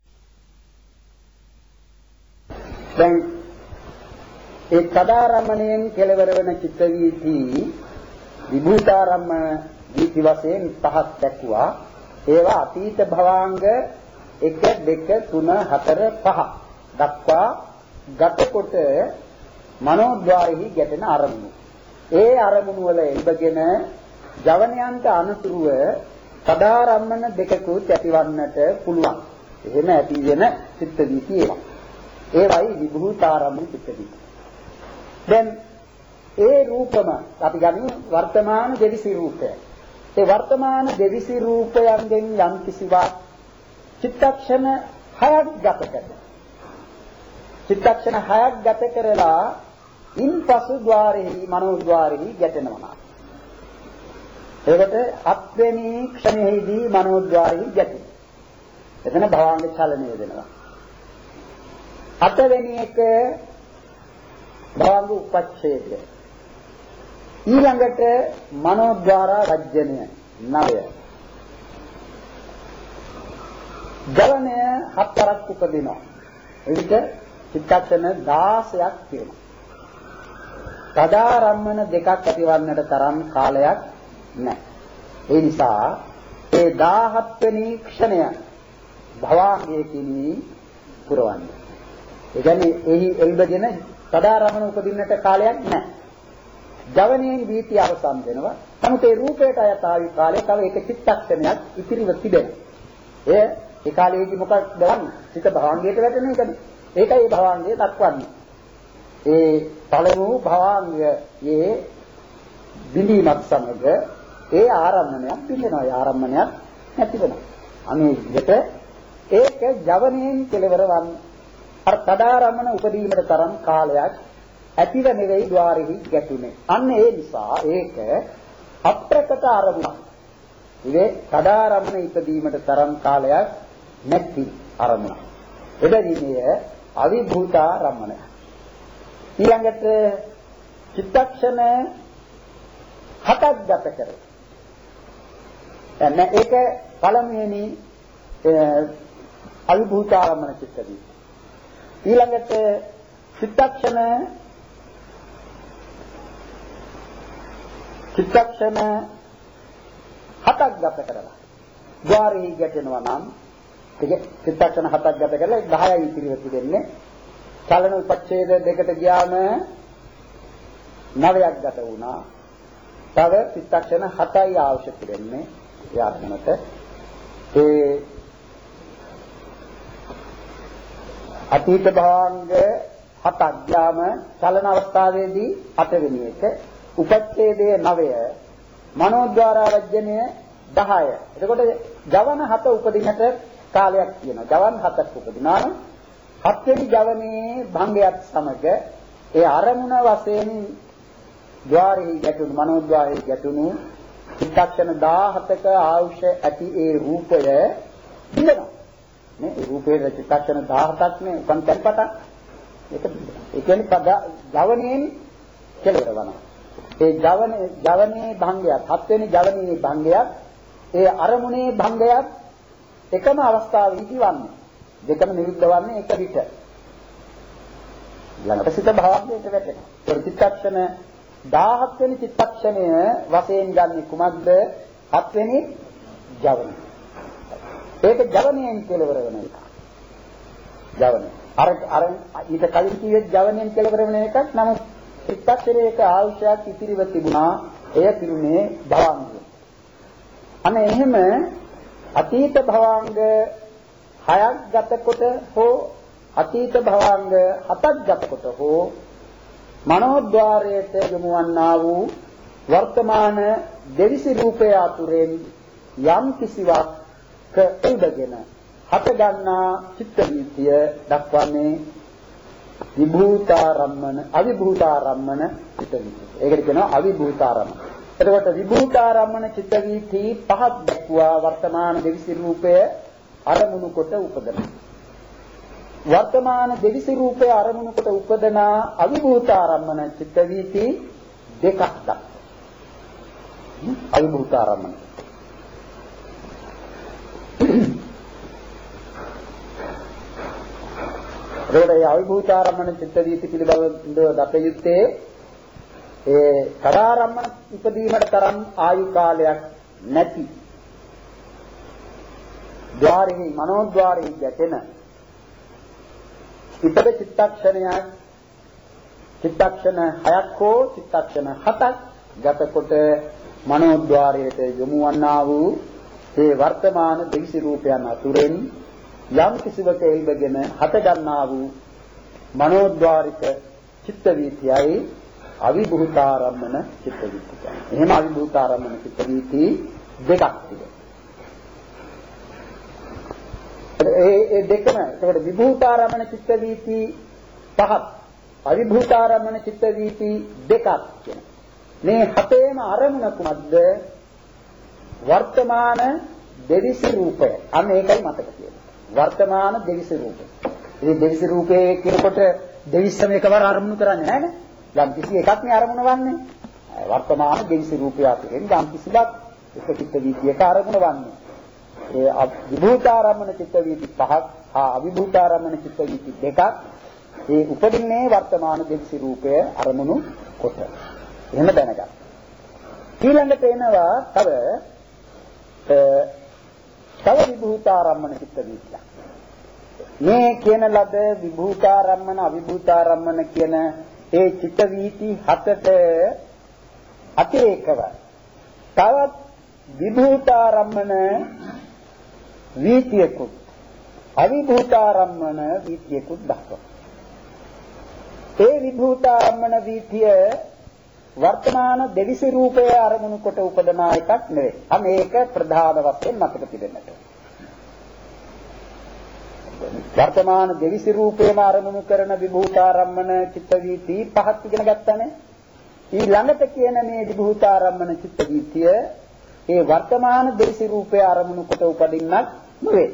A: දැන් ඒ තදාරම්මණයෙන් කෙලවර වෙන චිත්ත වීති විභූතාරම්මන වීති වශයෙන් පහක් දැක්ුවා. ඒවා අතීත භවාංග එක දෙක තුන හතර පහ දක්වා ගතකොට මනෝද්වාරෙහි ගැටෙන අරමුණු. ඒ අරමුණු වල ඉබගෙන ජවනයන්ට අනුතුරුව තදාරම්මන දෙකකුත් ඇතිවන්නට පුළුවන්. එහෙම ඇති වෙන චිත්ත වීති ඒවා. ඒවයි විභූතාරම්මන චිත්ත වීති. දැන් ඒ රූපම අපි ගනිමු වර්තමාන දෙවිසි රූපය. ඒ වර්තමාන දෙවිසි රූපයන්ගෙන් යම් කිසිවක් චිත්තක්ෂණ හයක් ගත කරනවා. චිත්තක්ෂණ හයක් ගත කරලා ඉන්පසු ద్వාරෙහි මනෝද්වාරෙහි ගැටෙනවා. ඒකට හත්වෙනි ක්ෂණයේදී මනෝද්වාරෙහි ගැටෙනවා. එතන භවංග චලනය වෙනවා. හතවෙනි එක භවංග උපච්ඡේදය. ඊළඟට මනෝද්වාරා වජ්ජනය නවය. ජවනය හතරක් උපදිනවා. එවිට චිත්තක්ෂණ දාසයක් තියෙනවා. තදාරම්මන දෙකක් ඇතිවන්නට තරම් කාලයක් නැහැ. ඒ නිසා ඒ දාහත් වෙනි ක්ෂණය භවංගයේ කිනි පුරවන්නේ. ඒ කියන්නේ එහි එල්බගෙන තදාරම්මන උපදින්නට කාලයක් නැහැ. ජවනයෙන් වීතිය අවසන් වෙනවා. නමුත් ඒ රූපයට අයත් ආවි කාලේ තව එක චිත්තක්ෂණයක් ඉතිරිව තිබෙනවා. එය ඒ කාලයේදී මොකක්ද දවන්නේ? චිත්ත භවංගයට වැටෙන එකනේ. ඒකයි ඒ භවංගය දක්වන්නේ. ඒ පළමු භවංගයේ බිඳීමත් සමග ඒ ආරම්මණයක් පිළිනවා. ඒ ආරම්මණයක් නැති වෙනවා. අනේ විදිහට ඒක ජවනයෙන් කෙලවර වන්නේ. අර තදාරම්මන උපදීමට තරම් කාලයක් ඇතිව නෙවෙයි ద్వාරෙහි ගැටුනේ. අන්න ඒ නිසා ඒක අප්‍රකට අරමුණක්. ඉවේ තදාරම්මන ඉදීමට තරම් කාලයක් නැති අරමුණක්. එබැවින් අවිභූතාරම්මන. ඊළඟට චිත්තක්ෂණ හතක් ගත කරේ. එන්න ඒක පළමුවෙනි අවිභූතාරම්මන චිත්තදී. ඊළඟට චිත්තක්ෂණ චිත්තක්ෂණ හතක් ගත කරලා ద్వාරෙහි ගැටෙනවා නම් ඒක චිත්තක්ෂණ හතක් ගත කරලා දහයයි ඉතිරිව තිබෙන්නේ. චලන උපච්ඡේද දෙකට ගියාම නවයක් ගත වුණා. තව චිත්තක්ෂණ හතයි අවශ්‍ය තිබෙන්නේ යාත්මත. ඒ අතීත භවංග හතක් ගාම චලන අවස්ථාවේදී අටවෙනි එක උපච්ඡේදයේ නවය මනෝද්වාරා වජ්ජනය දහය. එතකොට ජවන හත උපදිනට කාලයක් තියෙනවා. ජවන් හතක් උපදිනවා. හත්වෙනි ජවනයේ භංගයත් සමග ඒ අරමුණ වශයෙන් ద్వාරෙහි ගැටුණු මනෝද්වාරෙහි ගැටුණු චිත්තක්ෂණ දහහතක ආයුෂ ඇති ඒ රූපය දිනනවා. මේ රූපයේ චිත්තක්ෂණ දහහතක් නේ උපන් තැන්පත. ඒක ඒ කියන්නේ පද ජවණයෙන් කෙලවර වෙනවා. ඒ ජවනේ ජවනේ භංගයත් හත්වෙනි ජවනයේ භංගයත් ඒ අරමුණේ භංගයත් එකම අවස්ථාවේදී වන්නේ. දෙකම නිරුද්ධ වන්නේ එක විට. ළඟට සිත භවංගයට වැටෙනවා. ඒ චිත්තක්ෂණ දහහත් වෙනි චිත්තක්ෂණය වශයෙන් ගන්නේ කුමක්ද? හත් වෙනි ජවනය. ඒක ජවනයෙන් කෙලවර වෙන එක. ජවනය. අර අර ඊට කලින් කිව්වේ ජවනයෙන් කෙලවර වෙන එකක්. නමුත් චිත්තක්ෂණයක ආයුෂයක් ඉතිරිව තිබුණා. එය පිරුණේ භවංගය. අනේ එහෙම අතීත භවංග හයක් ගතකොට හෝ අතීත භවංග හතක් ගතකොට හෝ මනෝද්වාරයට යොමු වන්නා වූ වර්තමාන දෙවිසි රූපය අතුරෙන් යම් කිසිවක් ඉඳගෙන හත ගන්නා චිත්ත වීතිය දක්වන්නේ විභූතාරම්මන අවිභූතාරම්මන චිත්ත වීතිය. ඒකට කියනවා අවිභූතාරම්මන. එතකොට විභූතාරම්මන චිත්ත වීති පහක් දක්වා වර්තමාන දෙවිසි රූපය අරමුණු කොට උපදනවා. වර්තමාන දෙවිසි රූපය අරමුණු කොට උපදනා අවිභූතාරම්මන චිත්ත වීති දෙකක් දක්වා. අවිභූතාරම්මන රෝඩේ අවිභූතාරම්මන චිත්ත වීති පිළිබඳව දත යුත්තේ ඒ කරාරම්මන ඉදීමට තරම් ආයු කාලයක් නැති ద్వාරෙහි මනෝද්වාරෙහි ගැටෙන ඉතද චිත්තක්ෂණයක් චිත්තක්ෂණ හයක් හෝ චිත්තක්ෂණ හතක් ගතකොට මනෝද්වාරයට යොමු වන්නා වූ ඒ වර්තමාන දෙවිසි රූපයන් අතුරෙන් යම් කිසිවක එල්බගෙන හට ගන්නා වූ මනෝද්වාරික චිත්ත වීතියයි අවිභූතාරම්මන චිත්ත වීතිය. එහෙම අවිභූතාරම්මන චිත්ත වීති දෙකක් තිබෙනවා. ඒ ඒ දෙකම ඒකට විභූතාරම්මන චිත්ත වීති පහක් අවිභූතාරම්මන චිත්ත වීති දෙකක් කියනවා. මේ හතේම අරමුණ කුමක්ද? වර්තමාන දෙවිසි රූපය. අන්න ඒකයි මතක තියෙන්නේ. වර්තමාන දෙවිසි රූපය. ඉතින් දෙවිසි රූපේ කියනකොට දෙවිස්සම එකවර අරමුණු කරන්නේ නැහැ නේ. යම් කිසි එකක් නේ අරමුණ වන්නේ. වර්තමාන දෙවිසි රූපය අතරින් යම් කිසිවක් එක චිත්ත වීතියක අරමුණ වන්නේ. ඒ විභූතාරම්මන චිත්ත වීති පහක් හා අවිභූතාරම්මන චිත්ත වීති දෙකක් ඒ උපදින්නේ වර්තමාන දෙවිසි රූපය අරමුණු කොට. එහෙම දැනගන්න. ඊළඟට එනවා තව තව විභූතාරම්මන චිත්ත වීතිය. මේ කියන ලද විභූතාරම්මන අවිභූතාරම්මන කියන ඒ චිත්ත වීති හතට අතිරේකව තවත් විභූතාරම්මන වීතියකුත් අවිභූතාරම්මන වීතියකුත් දක්වනවා. ඒ විභූතාරම්මන වීතිය වර්තමාන දෙවිසි රූපය අරමුණු කොට උපදනා එකක් නෙවෙයි. අන්න ඒක ප්‍රධාන වශයෙන් මතක තිබෙන්නට. වර්තමාන දෙවිසි රූපේම අරමුණු කරන විභූතාරම්මන චිත්ත වීති පහක් ඉගෙන ගන්නනේ. ඊළඟට කියන මේ විභූතාරම්මන චිත්ත වීතිය ඒ වර්තමාන දෙවිසි රූපය අරමුණු කොට උපදින්නක් නෙවෙයි.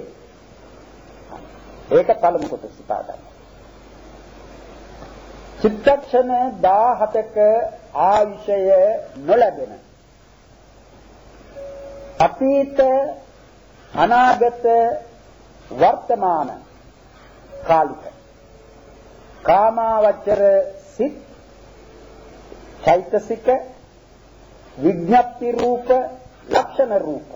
A: ඒක පළමු කොට සිතා ගන්න. චිත්තක්ෂණ දහහතක ආයුෂය නොලැබෙන අතීත අනාගත වර්තමාන කාලික කාමාවචර සිත් චෛතසික විඥප්ති රූප ලක්ෂණ රූප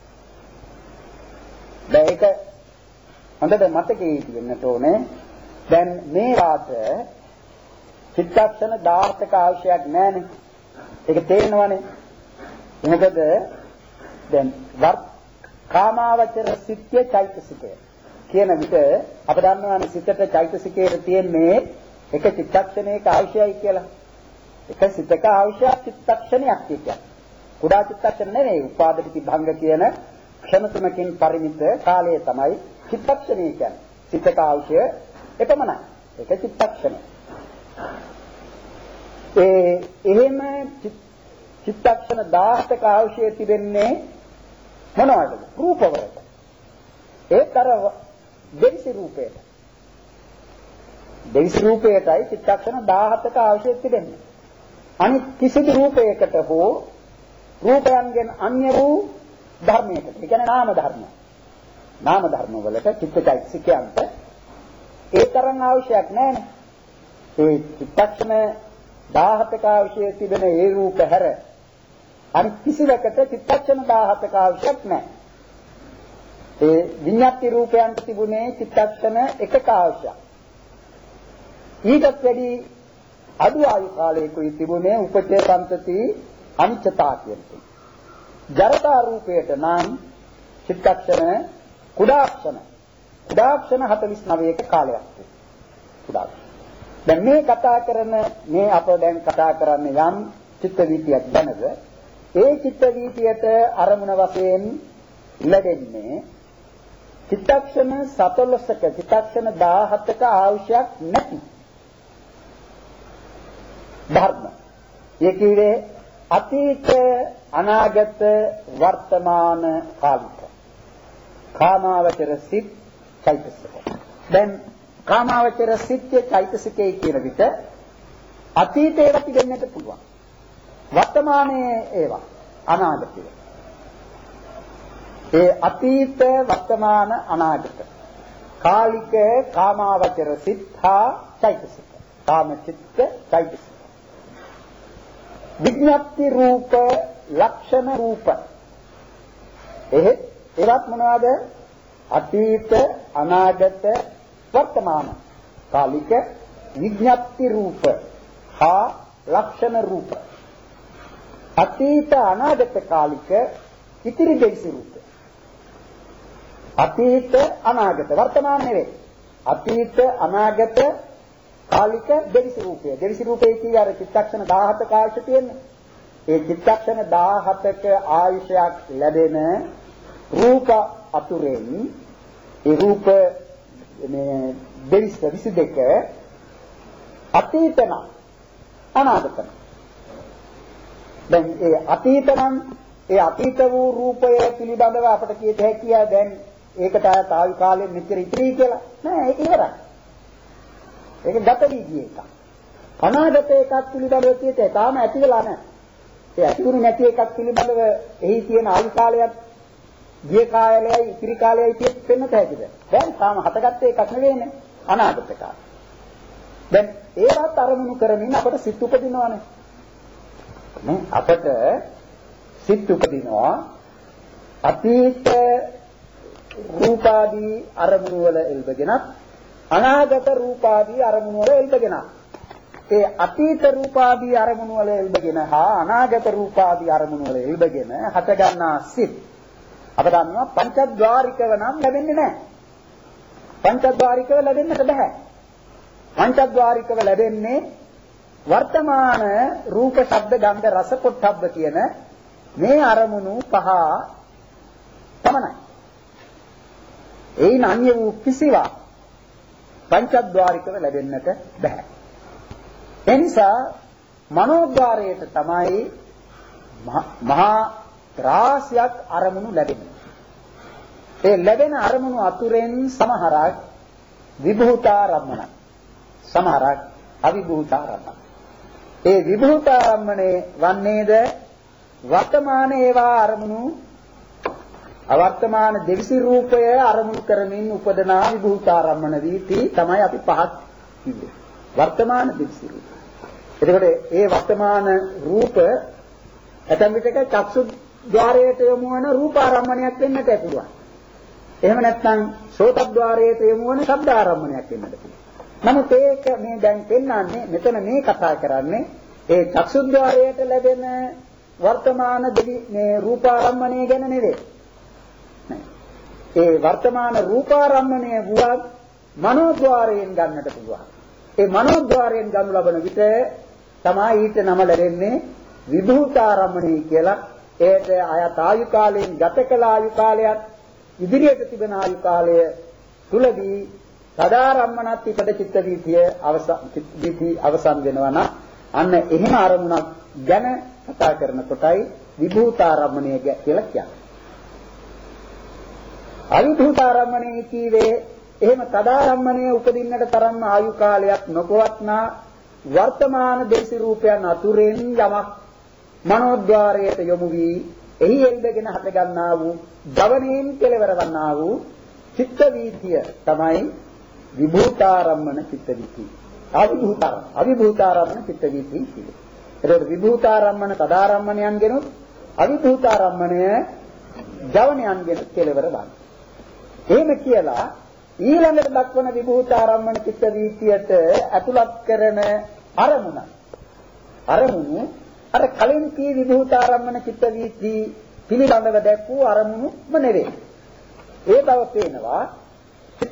A: මේක හොඳට මතකයේ තියෙන්නට ඕනේ. දැන් මේ වාත චිත්තක්ෂණ දහහතක අවශ්‍යයක් නැහැනේ. ඒක තේරෙනවනේ. මොකද දැන් වර්ත කාමාවචර සිත්ය චෛතසිකය කියන විට අප දන්නවානේ සිතට චෛතසිකයේ තියෙන්නේ එක චිත්තක්ෂණයක අවශ්‍යයි කියලා. එක සිතක අවශ්‍ය චිත්තක්ෂණයක් කියන්නේ. කුඩා චිත්තක්ෂණ නෙවෙයි. උපාදිත භංග කියන ක්ෂණ තුනකින් පරිමිත කාලය තමයි චිත්තක්ෂණය කියන්නේ. සිතක අවශ්‍ය එපමණයි. ඒක චිත්තක්ෂණය. ඒ එහෙම චිත්තක්ෂණ දහහතක අවශ්‍ය තිබෙන්නේ මොනවද? රූපවලට. ඒතර දෙවිසි රූපයට. දෙවිසි රූපයටයි චිත්තක්ෂණ දහහතක අවශ්‍ය තිබෙන්නේ. අනිත් කිසිදු රූපයකට හෝ රූපයන්ගෙන් අන්‍ය වූ ධර්මයකට. ඒ කියන්නේ නාම ධර්ම. නාම ධර්ම වලට චිත්තචෛතසිකයන්ට ඒ තරම් අවශ්‍යයක් නැහැ. ඒ චිත්තක්ෂණ දහහතක අවශ්‍ය තිබෙන ඒ රූප හැර අනිත් කිසිවකට චිත්තක්ෂණ දහහතක අවශ්‍යයක් නැහැ. ඒ විඤ්ඤාති රූපයන්ට තිබුණේ චිත්තක්ෂණ එකක අවශ්‍යයි. ඊටත් වැඩි අඩු ආයු කාලයකයි තිබුණේ උපචේ සම්පති අනිච්චතා කියන්නේ. ජරතා රූපයට නම් චිත්තක්ෂණ කුඩාක්ෂණ කුඩාක්ෂණ හතළිස් නවයක කාලයක් තියෙනවා. දැන් මේ කතා කරන මේ අප දැන් කතා කරන්නේ යම් චිත්ත වීතියක් ගැනද ඒ චිත්ත වීතියට අරමුණ වශයෙන් ලැබෙන්නේ චිත්තක්ෂණ සතොළොස්ක චිත්තක්ෂණ දහහතක ආයුෂයක් නැති ධර්ම. ඒ කියන්නේ අතීත අනාගත වර්තමාන කාලික කාමාවචර සිත් චෛතසික. දැන් කාමාවචර සිත්යේ චෛතසිකයේ කියන විට අතීතේ ඒවා තිබෙන්නට පුළුවන්. වර්තමානයේ ඒවා අනාගතේ. ඒ අතීත වර්තමාන අනාගත කාලික කාමාවචර සිත් හා චෛතසික. කාම චිත්ත චෛතසික. විඥාති රූප ලක්ෂණ රූප. එහෙත් ඒවත් මොනවාද? අතීත අනාගත වර්තමාන කාලික විඥාති රූප හා ලක්ෂණ රූප. අතීත අනාගත කාලික ඉතිරි දෙවිසි රූප. අතීත අනාගත වර්තමාන නෙවෙයි. අතීත අනාගත කාලික දෙවිසි රූපය. දෙවිසි රූපේ කිය අර චිත්තක්ෂණ දහහතක ආයුෂ තියෙන්නේ. ඒ චිත්තක්ෂණ දහහතක ආයුෂයක් ලැබෙන රූප අතුරෙන් ඒ රූප මේ දෙවිසි විසි දෙක අතීතන අනාගතන. දැන් ඒ අතීතනම් ඒ අතීත වූ රූපය පිළිබඳව අපට කියත හැකියි දැන් ඒකට ආයු කාලෙ මෙච්චර ඉතිරි කියලා. නෑ ඒක ඉවරයි. ඒක ගත වී ගිය එකක්. අනාගත එකක් පිළිබඳව කියත තාම ඇති වෙලා නැහැ. ඒ ඇතිුනේ නැති එකක් පිළිබඳව එහි තියෙන ආයු කාලයක් ගිය කාලයයි ඉතිරි කාලයයි කියත් වෙන්නත් හැකිද? දැන් තාම හටගත්ත එකක් නෙවෙයිනේ අනාගත කාලය. දැන් ඒවත් අරමුණු කරමින් අපට සිත් උපදිනවානේ. නේ අපට සිත් උපදිනවා අතීත රූපාදී අරමුණු වල එල්බගෙනත් අනාගත රූපාදී අරමුණු වල එල්බගෙන ඒ අතීත රූපාදී අරමුණු වල එල්බගෙන හා අනාගත රූපාදී අරමුණු වල එල්බගෙන හට ගන්නා සිත් අප දන්නවා පංචද්වාරිකව නම් ලැබෙන්නේ නැහැ. පංචද්වාරිකව ලැබෙන්නට බෑ. පංචද්වාරිකව ලැබෙන්නේ වර්තමාන රූප ශබ්ද ගන්ධ රස පොට්ටබ්බ කියන මේ අරමුණු පහ පමණයි. ඒයින් අන්‍ය වූ කිසිවක් පංචද්වාරිකව ලැබෙන්නට බෑ. එනිසා මනෝද්වාරයට තමයි මහා රාශියක් අරමුණු ලැබෙන්නේ. ඒ ලැබෙන අරමුණු අතුරෙන් සමහරක් විභූතාරම්මන සමහරක් අවිභූතාරම්මන. ඒ විභූතාරම්මනේ වන්නේද වර්තමාන ඒවා අරමුණු අවර්තමාන දෙවිසි රූපය අරමුණු කරමින් උපදනා විභූතාරම්මන වීති තමයි අපි පහත් කිව්වේ. වර්තමාන දෙවිසි රූප. එතකොට ඒ වර්තමාන රූප ඇතැම් විටක චක්සු ద్వාරයට යොමු වන රූපාරම්මණයක් වෙන්නට පුළුවන්. එහෙම නැත්නම් සෝතද්්වාරයට යොමු වන ශබ්දාරම්මණයක් වෙන්නට පුළුවන්. නමුත් ඒක මේ දැන් පෙන්වන්නේ මෙතන මේ කතා කරන්නේ ඒ චක්සු ద్వාරයට ලැබෙන වර්තමාන දෙවි මේ රූපාරම්මණය ගැන නෙවෙයි. ඒ වර්තමාන රූපාරම්මණය වුවත් මනෝද්වාරයෙන් ගන්නට පුළුවන්. ඒ මනෝද්වාරයෙන් ගනු ලබන විට තමයි ඊට නම ලැබෙන්නේ විභූතාරම්මණය කියලා. ඒට ආයත ආයු කාලයෙන් ගත කළ ආයු කාලයක් ඉදිරියට තිබෙන ආයු කාලය තුලදී සදාරම්මනත් ඉපද චිත්ත වීතිය අවසන් වීති අවසන් වෙනවා නම් අන්න එහෙම අරමුණක් ගැන කතා කරන කොටයි විභූතාරම්මණය කියලා කියන්නේ. අවිභූතාරම්මණය කීවේ එහෙම තදාරම්මණය උපදින්නට තරම් ආයු කාලයක් නොපවත්නා වර්තමාන දේශ රූපයන් අතුරෙන් යමක් මනෝද්වාරයට යොමු වී එහි එල්බගෙන හට ගන්නා වූ ධවණයෙන් කෙලවර වන්නා වූ චිත්ත වීතිය තමයි විභූතාරම්මන චිත්ත වීතිය. අවිභූතාරම්මන අවිභූතාරම්මන චිත්ත වීතිය කියන්නේ. ඒකට විභූතාරම්මන තදාරම්මණයන්ගෙන අවිභූතාරම්මණය ධවණයන්ගෙන කෙලවර වන්න. එහෙම කියලා ඊළඟට දක්වන විභූතාරම්මන චිත්ත වීතියට ඇතුළත් කරන අරමුණ අරමුණු අර කලින් කී විභූතාරම්මන චිත්ත වීති පිළිබඳව දැක්වූ අරමුණුම නෙවේ. ඒ බව පේනවා චිත්ත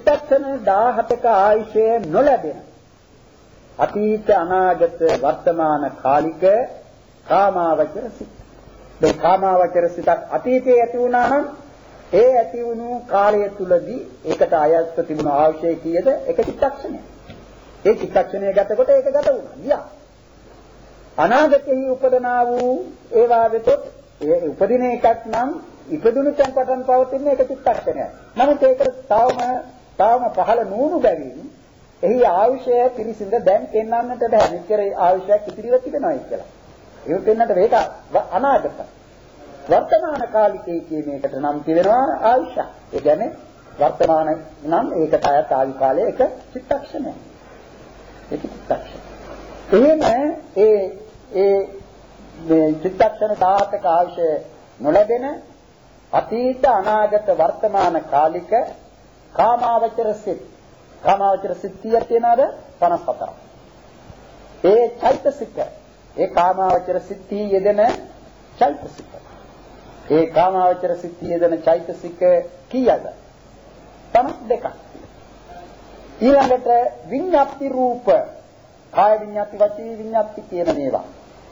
A: චිත්තක්ෂණ දහහතක ආයුෂය නොලැබෙන අතීත අනාගත වර්තමාන කාලික කාමාවචර සිත. මේ කාමාවචර සිතක් අතීතයේ ඇති වුණා නම් ඒ ඇති වුණු කාලය තුලදී ඒකට අයත්ව තිබුණු ආයුෂය කීයද? එක චිත්තක්ෂණය. ඒ චිත්තක්ෂණය ගතකොට ඒක ගත වුණා. ගියා. අනාගතයේ උපදනා වූ ඒවා වෙතොත් ඒ උපදින එකක් නම් ඉපදුණු තැන් පටන් පවතින එක චිත්තක්ෂණයක්. නමුත් ඒක තාම තාම පහළ නූණු බැවින් එහි ආයුෂය පිරිසිඳ දැන් පෙන්වන්නට බෑ. මෙච්චර ආයුෂයක් ඉතිරිව තිබෙනවායි කියලා. ඒක පෙන්වන්නට මේක අනාගත. වර්තමාන කාලිකයේ කියන එකට නම් කියනවා ආයුෂ. ඒ කියන්නේ වර්තමාන නම් ඒකට අයත් ආයු කාලය එක චිත්තක්ෂණයක්. ඒක චිත්තක්ෂණ. එහෙම ඒ ඒ මේ චිත්තක්ෂණ දහහතක ආයුෂය නොලැබෙන අතීත අනාගත වර්තමාන කාලික කාමාවචර සිත්. කාමාවචර සිත් කීයක් තියෙනවද? පනස් හතරක්. ඒ චෛතසික ඒ කාමාවචර සිත්හි යෙදෙන චෛතසික. ඒ කාමාවචර සිත්හි යෙදෙන චෛතසික කීයද? පනස් දෙකක්. ඊළඟට විඤ්ඤාති රූප කාය විඤ්ඤාති වචී විඤ්ඤාති කියන මේවා.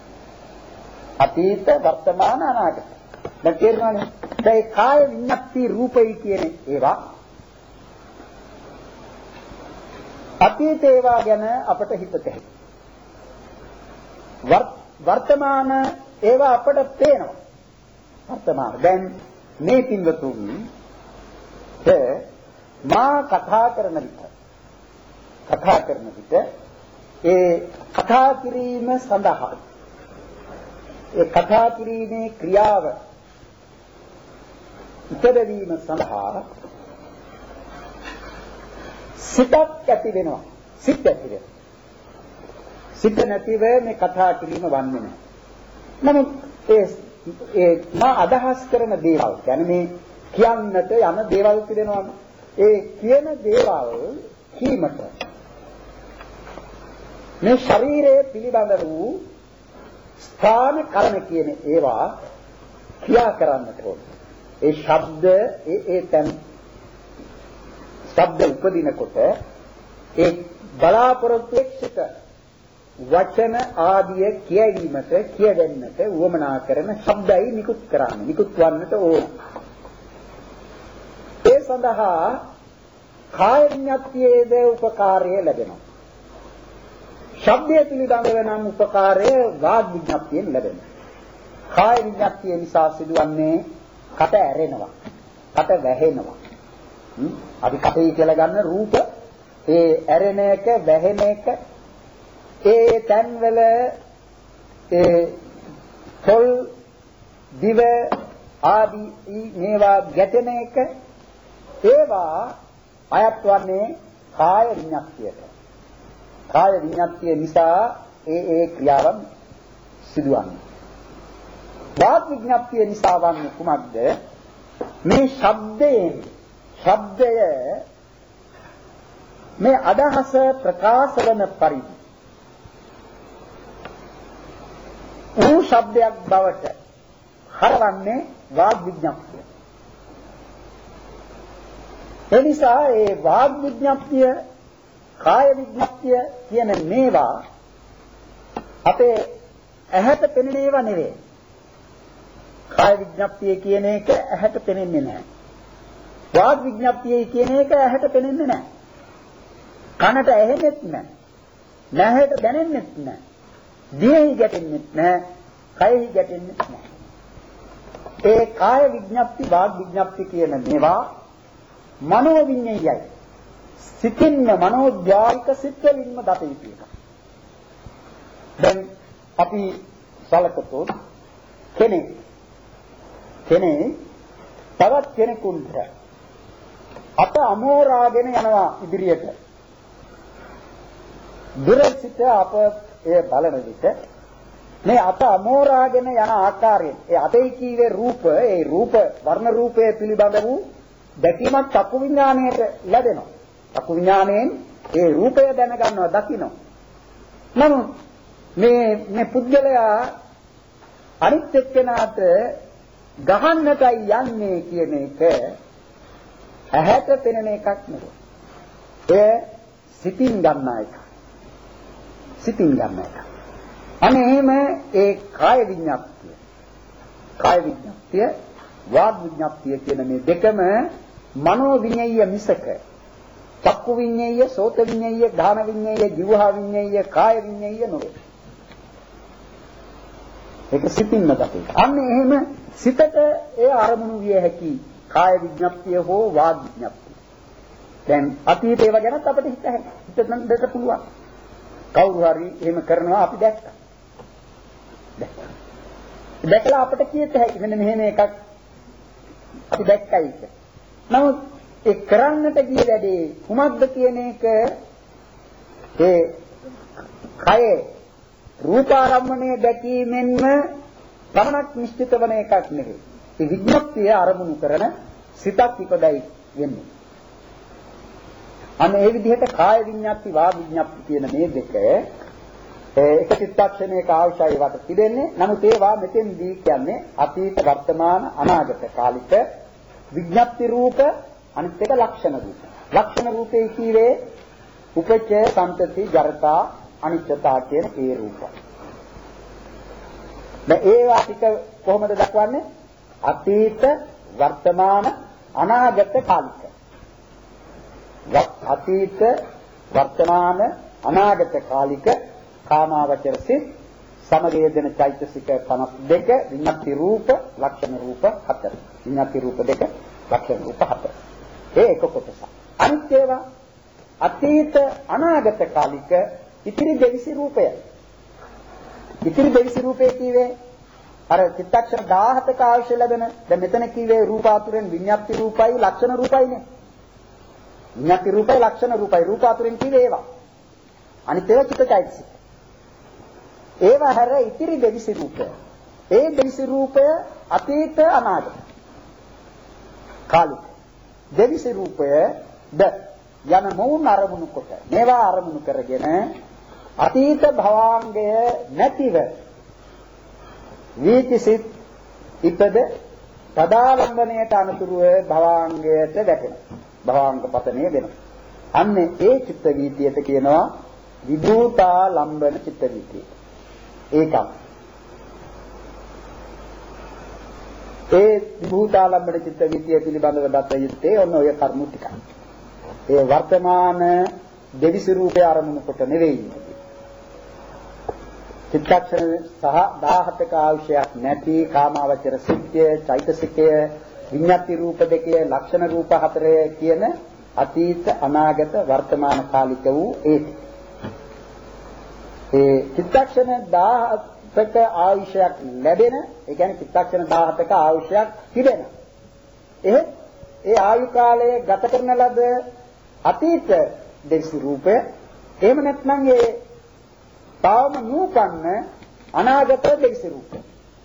A: අතීත වර්තමාන අනාගත. දැන් තේරුණානේ. දැන් කාය විඤ්ඤාති රූපයි කියන ඒවා අතීත ඒවා ගැන අපට හිතට හැකියි. වර්තමාන ඒවා අපට පේනවා. වර්තමාන දැන් මේ පින්වතුන් මා කතා කරන විට කතා කරන විට ඒ කතා කිරීම සඳහා ඒ කතා කිරීමේ ක්‍රියාව ඉපදවීම සඳහා සිතක් ඇති වෙනවා. සිත් ඇති වෙනවා. සිත නැතිව මේ කතා කිරීම වන්නේ නැහැ. නමුත් ඒ ඒ මා අදහස් කරන දේවල් කියන්නේ මේ කියන්නට යන දේවල් පිළිනවම ඒ කියන දේවල් කීමට මේ ශරීරයේ පිළිබඳ වූ ස්ථාන කර්ම කියන ඒවා ක්‍රියා කරන්නට ඕනේ. ඒ ශබ්ද ඒ ඒ තැන් ශබ්ද උපදිනකොට ඒ බලාපොරොත්තු එක්ක වචන ආදිය කියවීමට කියවෙන්නට උවමනා කරන ශබ්දයි නිකුත් කරන්න නිකුත් වන්නට ඕන. ඒ සඳහා කාය විඤ්ඤාතියේද උපකාරය ලැබෙනවා. ශබ්දය පිළිබඳව නම් උපකාරය වාග් විඤ්ඤාතියෙන් ලැබෙනවා. කාය විඤ්ඤාතිය නිසා සිදුවන්නේ කට ඇරෙනවා. කට වැහෙනවා. අපි කටේ කියලා ගන්න රූප ඒ ඇරෙන එක වැහෙන එක ඒ තන්වල ඒ තොල් දිව ආදී මේවා ගැටෙන එක ඒවා අයත් වන්නේ කාය විඤ්ඤාතියට. කාය විඤ්ඤාතිය නිසා ඒ ඒ ක්‍රියාවන් සිදුවන්නේ. වාග් විඤ්ඤාතිය නිසා වන්නේ කුමක්ද? මේ ශබ්දයෙන් ශබ්දය මේ අදහස ප්‍රකාශ වන පරිදි උ ශබ්දයක් බවට හරවන්නේ වාග් විඤ්ඤාතිය. එනිසා ඒ වාග් විඤ්ඤාතිය කාය විඤ්ඤාතිය කියන මේවා අපේ ඇහැට පෙනෙන ඒවා නෙවෙයි. කාය විඤ්ඤාතිය කියන එක ඇහැට පෙනෙන්නේ නැහැ. වාග් විඤ්ඤාතිය කියන එක ඇහැට පෙනෙන්නේ නැහැ. කනට ඇහෙන්නෙත් නැහැ. නැහැට දැනෙන්නෙත් නැහැ. දිවෙහි ගැටෙන්නෙත් නැහැ. කයෙහි ගැටෙන්නෙත් නැහැ. ඒ කාය විඤ්ඤාති වාග් විඤ්ඤාති කියන මේවා මනෝ විඤ්ඤායයි. සිතින්ම මනෝද්වාරික සිත්වලින්ම දත යුතු එක. දැන් අපි සලකතොත් කෙනෙක් කෙනෙක් තවත් කෙනෙකුට අත අමෝරාගෙන යනවා ඉදිරියට. දුර සිට අප ඒ බලන විට මේ අත අමෝරාගෙන යන ආකාරයෙන් ඒ අතේ කීවේ රූප ඒ රූප වර්ණ රූපයේ පිළිබඳ වූ දැකීමක් චක්කු විඥාණයට ලැබෙනවා. චක්කු විඥාණයෙන් ඒ රූපය දැන ගන්නවා දකිනවා. නමුත් මේ මේ පුද්ගලයා අනිත් එක්කෙනාට ගහන්නටයි යන්නේ කියන එක ඇහැට පෙනෙන එකක් නෙවෙයි. ඒ සිතින් ගන්න එක. සිතින් ගන්න එක. අනේ එහෙම ඒ කාය විඤ්ඤාතිය, කාය විඤ්ඤාතිය, වාග් විඤ්ඤාතිය කියන මේ දෙකම මනෝ විඤ්ඤාය මිසක චක්කු විඤ්ඤාය, සෝත විඤ්ඤාය, ධාන විඤ්ඤාය, જીවහා විඤ්ඤාය, කාය විඤ්ඤාය නොවේ. ඒක සිතින්ම දකින්න. අන්න එහෙම සිතට ඒ අරමුණු විය හැකි කාය විඤ්ඤාතිය හෝ වාග් විඤ්ඤාතිය. දැන් අතීත ඒවා ගැනත් අපිට හිත හිතන්න දෙන්න පුළුවන්. කවුරු හරි එහෙම කරනවා අපි දැක්කා. දැක්කා. දැකලා අපිට කියත හැකි මෙන්න මෙහෙම එකක් අපි දැක්කයි කියලා. නමුත් ඒ කරන්නට ගිය වැඩේ කුමක්ද කියන එක ඒ කයේ රූපාරම්මණය දැකීමෙන්ම පමණක් නිශ්චිත වන එකක් නෙවෙයි. ඒ විඥාප්තිය ආරමුණු කරන සිතක් ඉපදයි වෙන්නේ. අන්න ඒ විදිහට කාය විඤ්ඤාප්ති වාග් විඤ්ඤාප්ති කියන මේ දෙක එක චිත්තක්ෂණයක අවශ්‍යයි වට තිබෙන්නේ. නමුත් ඒවා මෙතෙන්දී කියන්නේ අතීත වර්තමාන අනාගත කාලික විඥාප්ති රූප අනිත් එක ලක්ෂණ රූප. ලක්ෂණ රූපේ කීවේ උපච සම්පති ජරතා අනිත්‍යතා කියන ඒ රූප. දැන් ඒවා ටික කොහොමද දක්වන්නේ? අතීත වර්තමාන අනාගත කාලික. අතීත වර්තමාන අනාගත කාලික කාමාවචර සිත් සමවේදන චෛතසික පනස් දෙක විඤ්ඤාති රූප ලක්ෂණ රූප හතර. විඤ්ඤාති රූප දෙක ලක්ෂණ රූප හතර. ඒ එක කොටස. අනිත් ඒවා අතීත අනාගත කාලික ඉතිරි දෙවිසි රූපය. ඉතිරි දෙවිසි රූපේ කීවේ අර චිත්තක්ෂණ දහහක අවශ්‍ය ලැබෙන දැන් මෙතන කීවේ රූපාතුරෙන් විඤ්ඤාති රූපයි ලක්ෂණ රූපයිනේ. විඤ්ඤාති රූපයි ලක්ෂණ රූපයි රූපාතුරෙන් කීවේ ඒවා. අනිත් ඒවා චිත්තචෛතසික. ඒවා හැර ඉතිරි දෙවිසි රූපය. ඒ දෙවිසි රූපය අතීත අනාගත කාලික. දෙවිසි රූපය ද යන මොවුන් අරමුණු කොට මේවා අරමුණු කරගෙන අතීත භවාංගය නැතිව වීතිසිත ඉපද තදාලම්බණයට අනුතුරුව භවාංගයට වැටෙනවා. භවාංග පතනය වෙනවා. අන්න ඒ චිත්ත වීතියට කියනවා විභූතා ලම්බන චිත්ත වීතිය. ඒකක්. ඒ විභූතා ලම්බන චිත්ත වීතිය පිළිබඳව දත යුත්තේ ඔන්න ඔය කරුණු ටිකයි. ඒ වර්තමාන දෙවිසි රූපය ආරමුණු කොට නෙවෙයි. චිත්තක්ෂණ සහ දහහක අවශ්‍යයක් නැති කාමාවචර සිත්ය, චෛතසිකය, විඤ්ඤාති රූප දෙකේ ලක්ෂණ රූප හතරේ කියන අතීත අනාගත වර්තමාන කාලික වූ ඒ ඒ චිත්තක්ෂණ දහහක අවශ්‍යයක් ලැබෙන, ඒ කියන්නේ චිත්තක්ෂණ දහහක අවශ්‍යයක් තිබෙන. ඒ ඒ ආයු කාලයේ ගත කරන ලද අතීත දෙවිසි රූපය එහෙම නැත්නම් ඒ තාම නූපන්න අනාගත දෙවිසි රූපය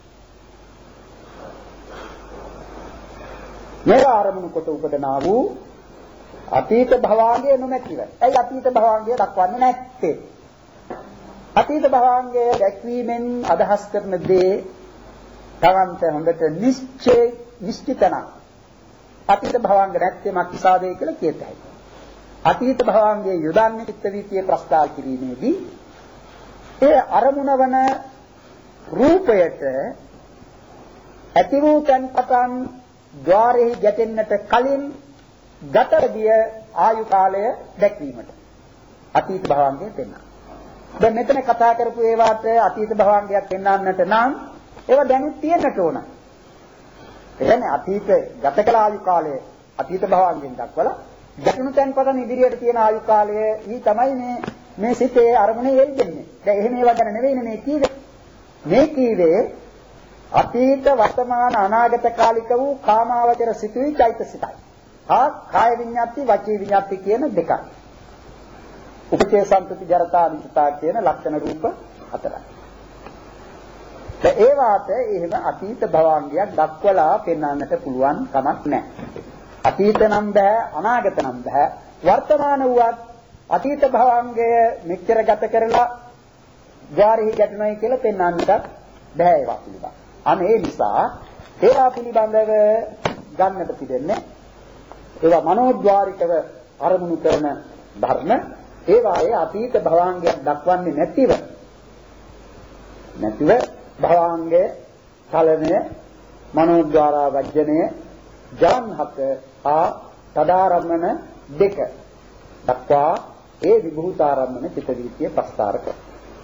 A: මේවා ආරමුණු කොට උපදනා වූ අතීත භවාංගය නොමැතිව. ඇයි අතීත භවාංගය දක්වන්නේ නැත්තේ? අතීත භවාංගය දැක්වීමෙන් අදහස් කරන දේ තවන්ත හොඳට නිශ්චය නිශ්චිතන අතීත භවාංග නැත්තේ මක්නිසාදේ කියලා කියත හැකියි. අතීත භවාංගයේ යොදන්නේ චිත්ත වීතියේ ප්‍රස්තාව කිරීමේදී ඒ අරමුණ වන රූපයට ඇති වූ තන් පතන් ద్వාරෙහි ගැටෙන්නට කලින් ගතදී ආයු කාලය දැක්වීමට අතීත භවාංගය පෙන්වනවා. දැන් මෙතන කතා කරපු ඒවාට අතීත භවාංගයක් පෙන්වන්නට නම් ඒවා දැනුත් තියෙන්නට ඕන. එන්නේ අතීත ගත කළ ආයු කාලය අතීත භවාංගයෙන් දක්වලා ගැටුණු තැන් පතන් ඉදිරියට තියෙන ආයු කාලය ඊ තමයි මේ මේ සිතේ අරමුණේ යෙදෙන්නේ. දැන් එහෙම ඒවා ගැන නෙවෙයිනේ මේ කීවේ. මේ කීවේ අතීත වර්තමාන අනාගත කාලික වූ කාමාවචර සිතුයි චෛතසිකයි. ආ කාය විඤ්ඤාති වචී විඤ්ඤාති කියන දෙකයි. උපචේ සම්පති ජරතා අනිත්‍යතා කියන ලක්ෂණ රූප හතරයි. දැන් ඒ වාට එහෙම අතීත භවාංගයක් දක්වලා පෙන්වන්නට පුළුවන් කමක් නැහැ. අතීත නම් බෑ අනාගත නම් බෑ වර්තමාන වුවත් අතීත භවාංගය මෙච්චර ගත කරලා ద్వාරෙහි ගැටුණයි කියලා පෙන්වන්නට බෑ ඒවා පිළිබඳ. අන්න ඒ නිසා ඒවා පිළිබඳව ගන්නට පිළිදෙන්නේ ඒවා මනෝද්වාරිකව අරමුණු කරන ධර්ම ඒ වායේ අතීත භවාංගයක් දක්වන්නේ නැතිව නැතිව භවාංගයේ චලනය මනෝද්වාරා වජ්ජනය ජාන්හත ආ තදාරම්මන දෙක දක්වා ඒ විභූතාරම්මන චිත්ත වීතිය ප්‍රස්තාර කරනවා.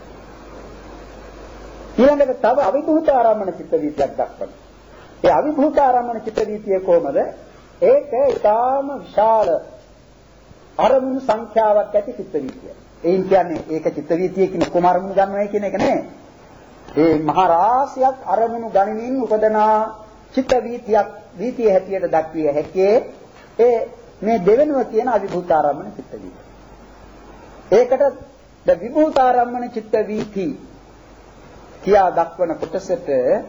A: ඊළඟට තව අවිභූතාරම්මන චිත්ත වීතියක් දක්වනවා. ඒ අවිභූතාරම්මන චිත්ත වීතිය කොහොමද? ඒක ඊටාම විශාල අරමුණු සංඛ්‍යාවක් ඇති චිත්ත වීතිය. ඒ කියන්නේ ඒක චිත්ත වීතිය කියන කොම අරමුණු ගන්නවයි කියන එක නෙමෙයි. ඒ මහා රාශියක් අරමුණු ගණනින් උපදනා චිත්ත වීතියක් වීතිය හැටියට දක්විය හැකියේ ඒ මේ දෙවෙනුව කියන අවිභූතාරම්මන චිත්ත වීතිය. ඒකට ද විභූතාරම්මන චිත්ත වීති කියා දක්වන කොටසට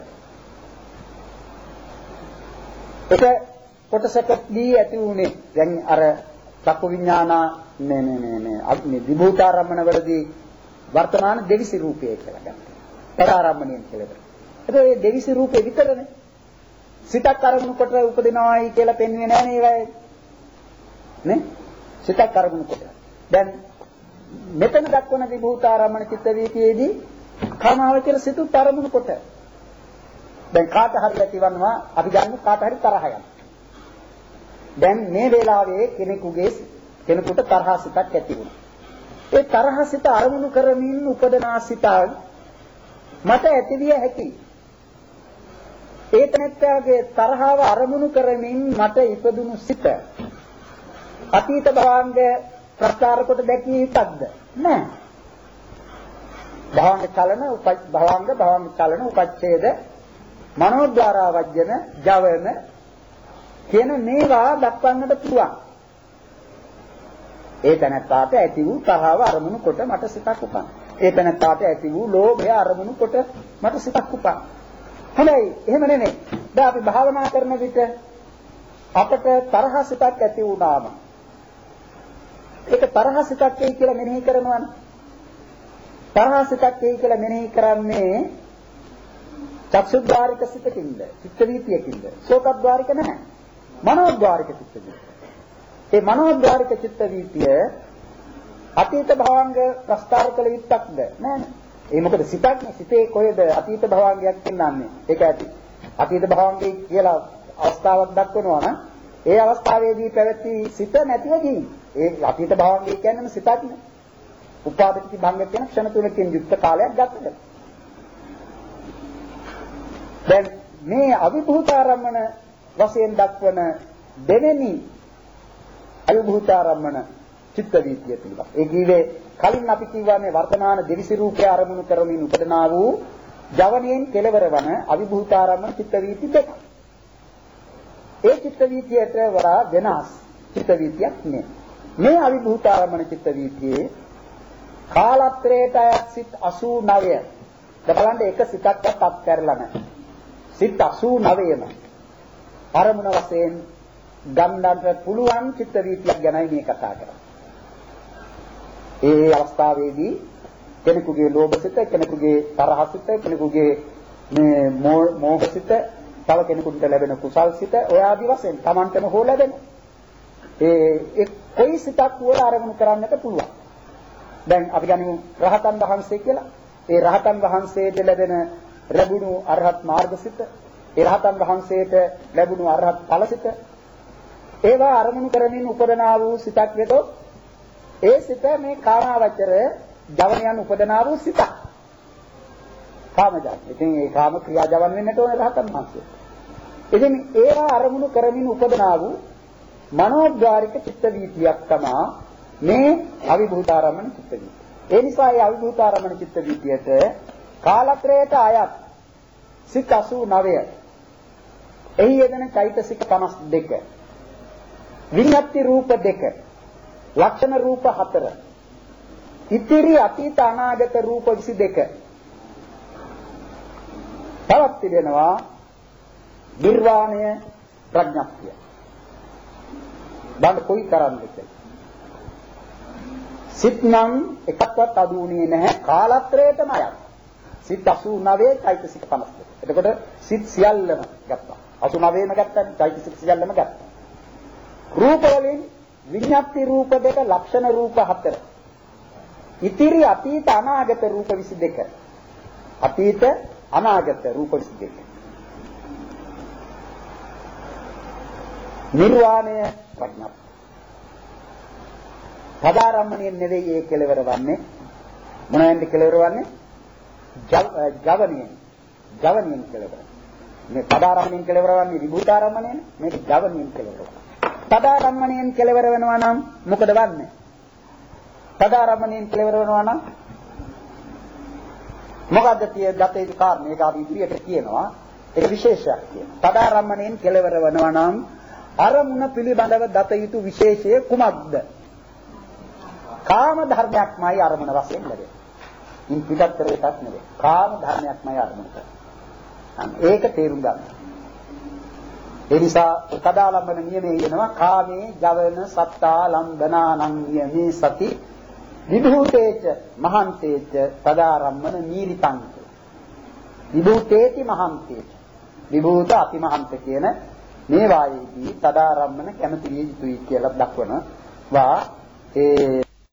A: එක කොටසකදී ඇති වුණේ දැන් අර චක්කු විඥානා නේ නේ නේ නේ අග්නි විභූතාරම්මන වලදී වර්තමාන දෙවිසි රූපය කියලා ගන්නවා. පරාරම්මණයෙන් කියලා. ඒක ඒ දෙවිසි රූපේ විතරනේ. සිතක් අරමුණු කොට උපදිනවායි කියලා පෙන්වන්නේ නැහැ නේ ඒවයි. නේ? සිතක් අරමුණු කොට. දැන් මෙතන දක්වන විභූතාරම්මන චිත්ත වීතියේදී කාමාවචර සිතුත් අරමුණු කොට. දැන් කාට හරි ඇතිවනවා අපි ගන්න කාට හරි තරහ යනවා. දැන් මේ වෙලාවේ කෙනෙකුගේ කෙනෙකුට තරහ සිතක් ඇති වුණා. ඒ තරහ සිත අරමුණු කරමින් උපදනා සිත මට ඇතිවිය හැකියි. ඒ තැනැත්තාගේ තරහව අරමුණු කරමින් මට ඉපදුණු සිත අතීත භවංග ප්‍රස්තාර කොට දැකිය යුතුද? නෑ. භවංග චලන උප භවංග භවංග චලන උපච්ඡේද මනෝද්වාරා වජ්ජන ජවන කියන මේවා දක්වන්නට පුළුවන්. ඒ තැනත්තාට ඇති වූ තරහව අරමුණු කොට මට සිතක් උපන්. ඒ තැනත්තාට ඇති වූ ලෝභය අරමුණු කොට මට සිතක් උපන්. හොඳයි, එහෙම නෙමෙයි. දැන් අපි භාවනා කරන විට අපට තරහ සිතක් ඇති වුණාම ඒක තරහ සිතක් එයි කියලා මෙනෙහි කරනවානේ. තරහ සිතක් එයි කියලා මෙනෙහි කරන්නේ චක්සුද්්වාරික සිතකින්ද, චිත්ත වීතියකින්ද? සෝතද්්වාරික නැහැ. මනෝද්්වාරික චිත්ත වීතිය. ඒ මනෝද්්වාරික චිත්ත වීතිය අතීත භවංග ප්‍රස්තාර කළ යුක්තක්ද? නෑ. ඒ මොකද සිතක් නේ. සිතේ කොහෙද අතීත භවංගයක් පෙන්වන්නේ? ඒක ඇති. අතීත භවංගේ කියලා අවස්ථාවක් දක්වනවා නම් ඒ අවස්ථාවේදී පැවති සිත නැතිව ගිහින්. ඒ අතීත භවංගේ කියන්නේම සිතක් නේ. උපාදිත භංග කියන ක්ෂණ තුනකින් යුක්ත කාලයක් ගතද? දැන් මේ අවිභූතාරම්මන වශයෙන් දක්වන දෙවෙනි අවිභූතාරම්මන චිත්ත වීතිය පිළිබඳ. ඒ කිව්වේ කලින් අපි කිව්වා මේ වර්තමාන දෙවිසි රූපය අරමුණු කරමින් උපදනා වූ ජවණයෙන් කෙලවර වන අවිභූතාරම්මන චිත්ත වීති දෙක. ඒ චිත්ත වීතියට වඩා වෙනස් චිත්ත වීතියක් නේ. මේ අවිභූතාරම්මන චිත්ත වීතියේ කාලත්‍රයට අයත් සිත් අසූ නවය. බලන්න එක සිතක්වත් අත් කරලා නැහැ. සිත් අසූ නවයම අරමුණ වශයෙන් ගන්නට පුළුවන් චිත්ත වීතියක් ගැනයි මේ කතා කරන්නේ. ඒ අවස්ථාවේදී කෙනෙකුගේ ලෝභසිත, කෙනෙකුගේ තරහසිත, කෙනෙකුගේ මේ මෝහසිත, තව කෙනෙකුට ලැබෙන කුසල්සිත, ඔය ආදි වශයෙන් Tamanටම හෝ ලැබෙන. ඒ ඒ කොයි සිතක් වල අරමුණු කරන්නට පුළුවන්. දැන් අපි ගනිමු රහතන් වහන්සේ කියලා. ඒ රහතන් වහන්සේට ලැබෙන ලැබුණු අරහත් මාර්ගසිත, ඒ රහතන් වහන්සේට ලැබුණු අරහත් ඵලසිත, ඒවා අරමුණු කරමින් උපදනා වූ සිතක් වෙතොත් ඒ සිත මේ කාමාවචර ජවනයන් උපදනා වූ සිත. කාමජාත. ඉතින් ඒ කාම ක්‍රියා ජවන් වෙන්නට ඕනේ රහතන් වහන්සේ. ඉතින් ඒවා අරමුණු කරමින් උපදනා වූ මනෝද්වාරික චිත්ත වීතියක් තමයි මේ අවිභූතාරම්මන චිත්ත වීතිය. ඒ නිසා මේ අවිභූතාරම්මන චිත්ත වීතියට කාලත්‍රයට අයත් සිත් අසූ නවය. එහි යෙදෙන චෛතසික පනස් දෙක. විඤ්ඤාති රූප දෙක. ලක්ෂණ රූප හතර. ඉතිරි අතීත අනාගත රූප විසි දෙක. තවත් තිබෙනවා නිර්වාණය ප්‍රඥප්තිය. බඳ කොයි තරම්ද කියලා. සිත් නම් එකක්වත් අදුුනේ නැහැ කාලත්‍රයටම අයත්. සිත් අසූ නවය චෛතසික පනස් දෙක. එතකොට සිත් සියල්ලම ගත්තා. අසූ නවයම ගත්තා චෛතසික සියල්ලම ගත්තා. රූප වලින් විඤ්ඤාති රූප දෙක ලක්ෂණ රූප හතර. ඉතිරි අතීත අනාගත රූප විසි දෙක. අතීත අනාගත රූප විසි දෙක. නිර්වාණය ප්‍රඥා. පදාරම්මණයෙන් නෙවෙයි ඒ කෙලවර වන්නේ. මොනවෙන්ද කෙලවර වන්නේ? ජවණියෙන්. ජවණියෙන් කෙලවර. මේ පදාරම්මණයෙන් කෙලවර වන්නේ විභූතාරම්මණයෙන්. මේක ජවණියෙන් කෙලවර. පදාරම්මණයෙන් කෙලවර වෙනවා නම් මොකද වන්නේ? පදාරම්මණයෙන් කෙලවර වෙනවා නම් මොකද්ද tie දත යුතු කාරණේ? ඒක අපි ඉදිරියට කියනවා. ඒක විශේෂයක් කියනවා. පදාරම්මණයෙන් කෙලවර වෙනවා නම් අරමුණ පිළිබඳව දත යුතු විශේෂය කුමක්ද? කාම ධර්මයක්මයි අරමුණ වශයෙන් ලැබෙන්නේ. ඉන් පිටතර එකක් නෙවෙයි. කාම ධර්මයක්මයි අරමුණ. ඒක තේරුම් ගන්න. ඒ නිසා කදාලම්බන නියමයේ වෙනවා කාමේ ජවන සත්තා ලම්බනානං නියමේ සති විභූතේච මහන්තේච පදාරම්මන නීරිතං. විභූතේති මහන්තේච. විභූත අතිමහන්ත කියන මේ වායේදී පදාරම්මන කැමති විය යුතුයි කියලා දක්වනවා. ඒ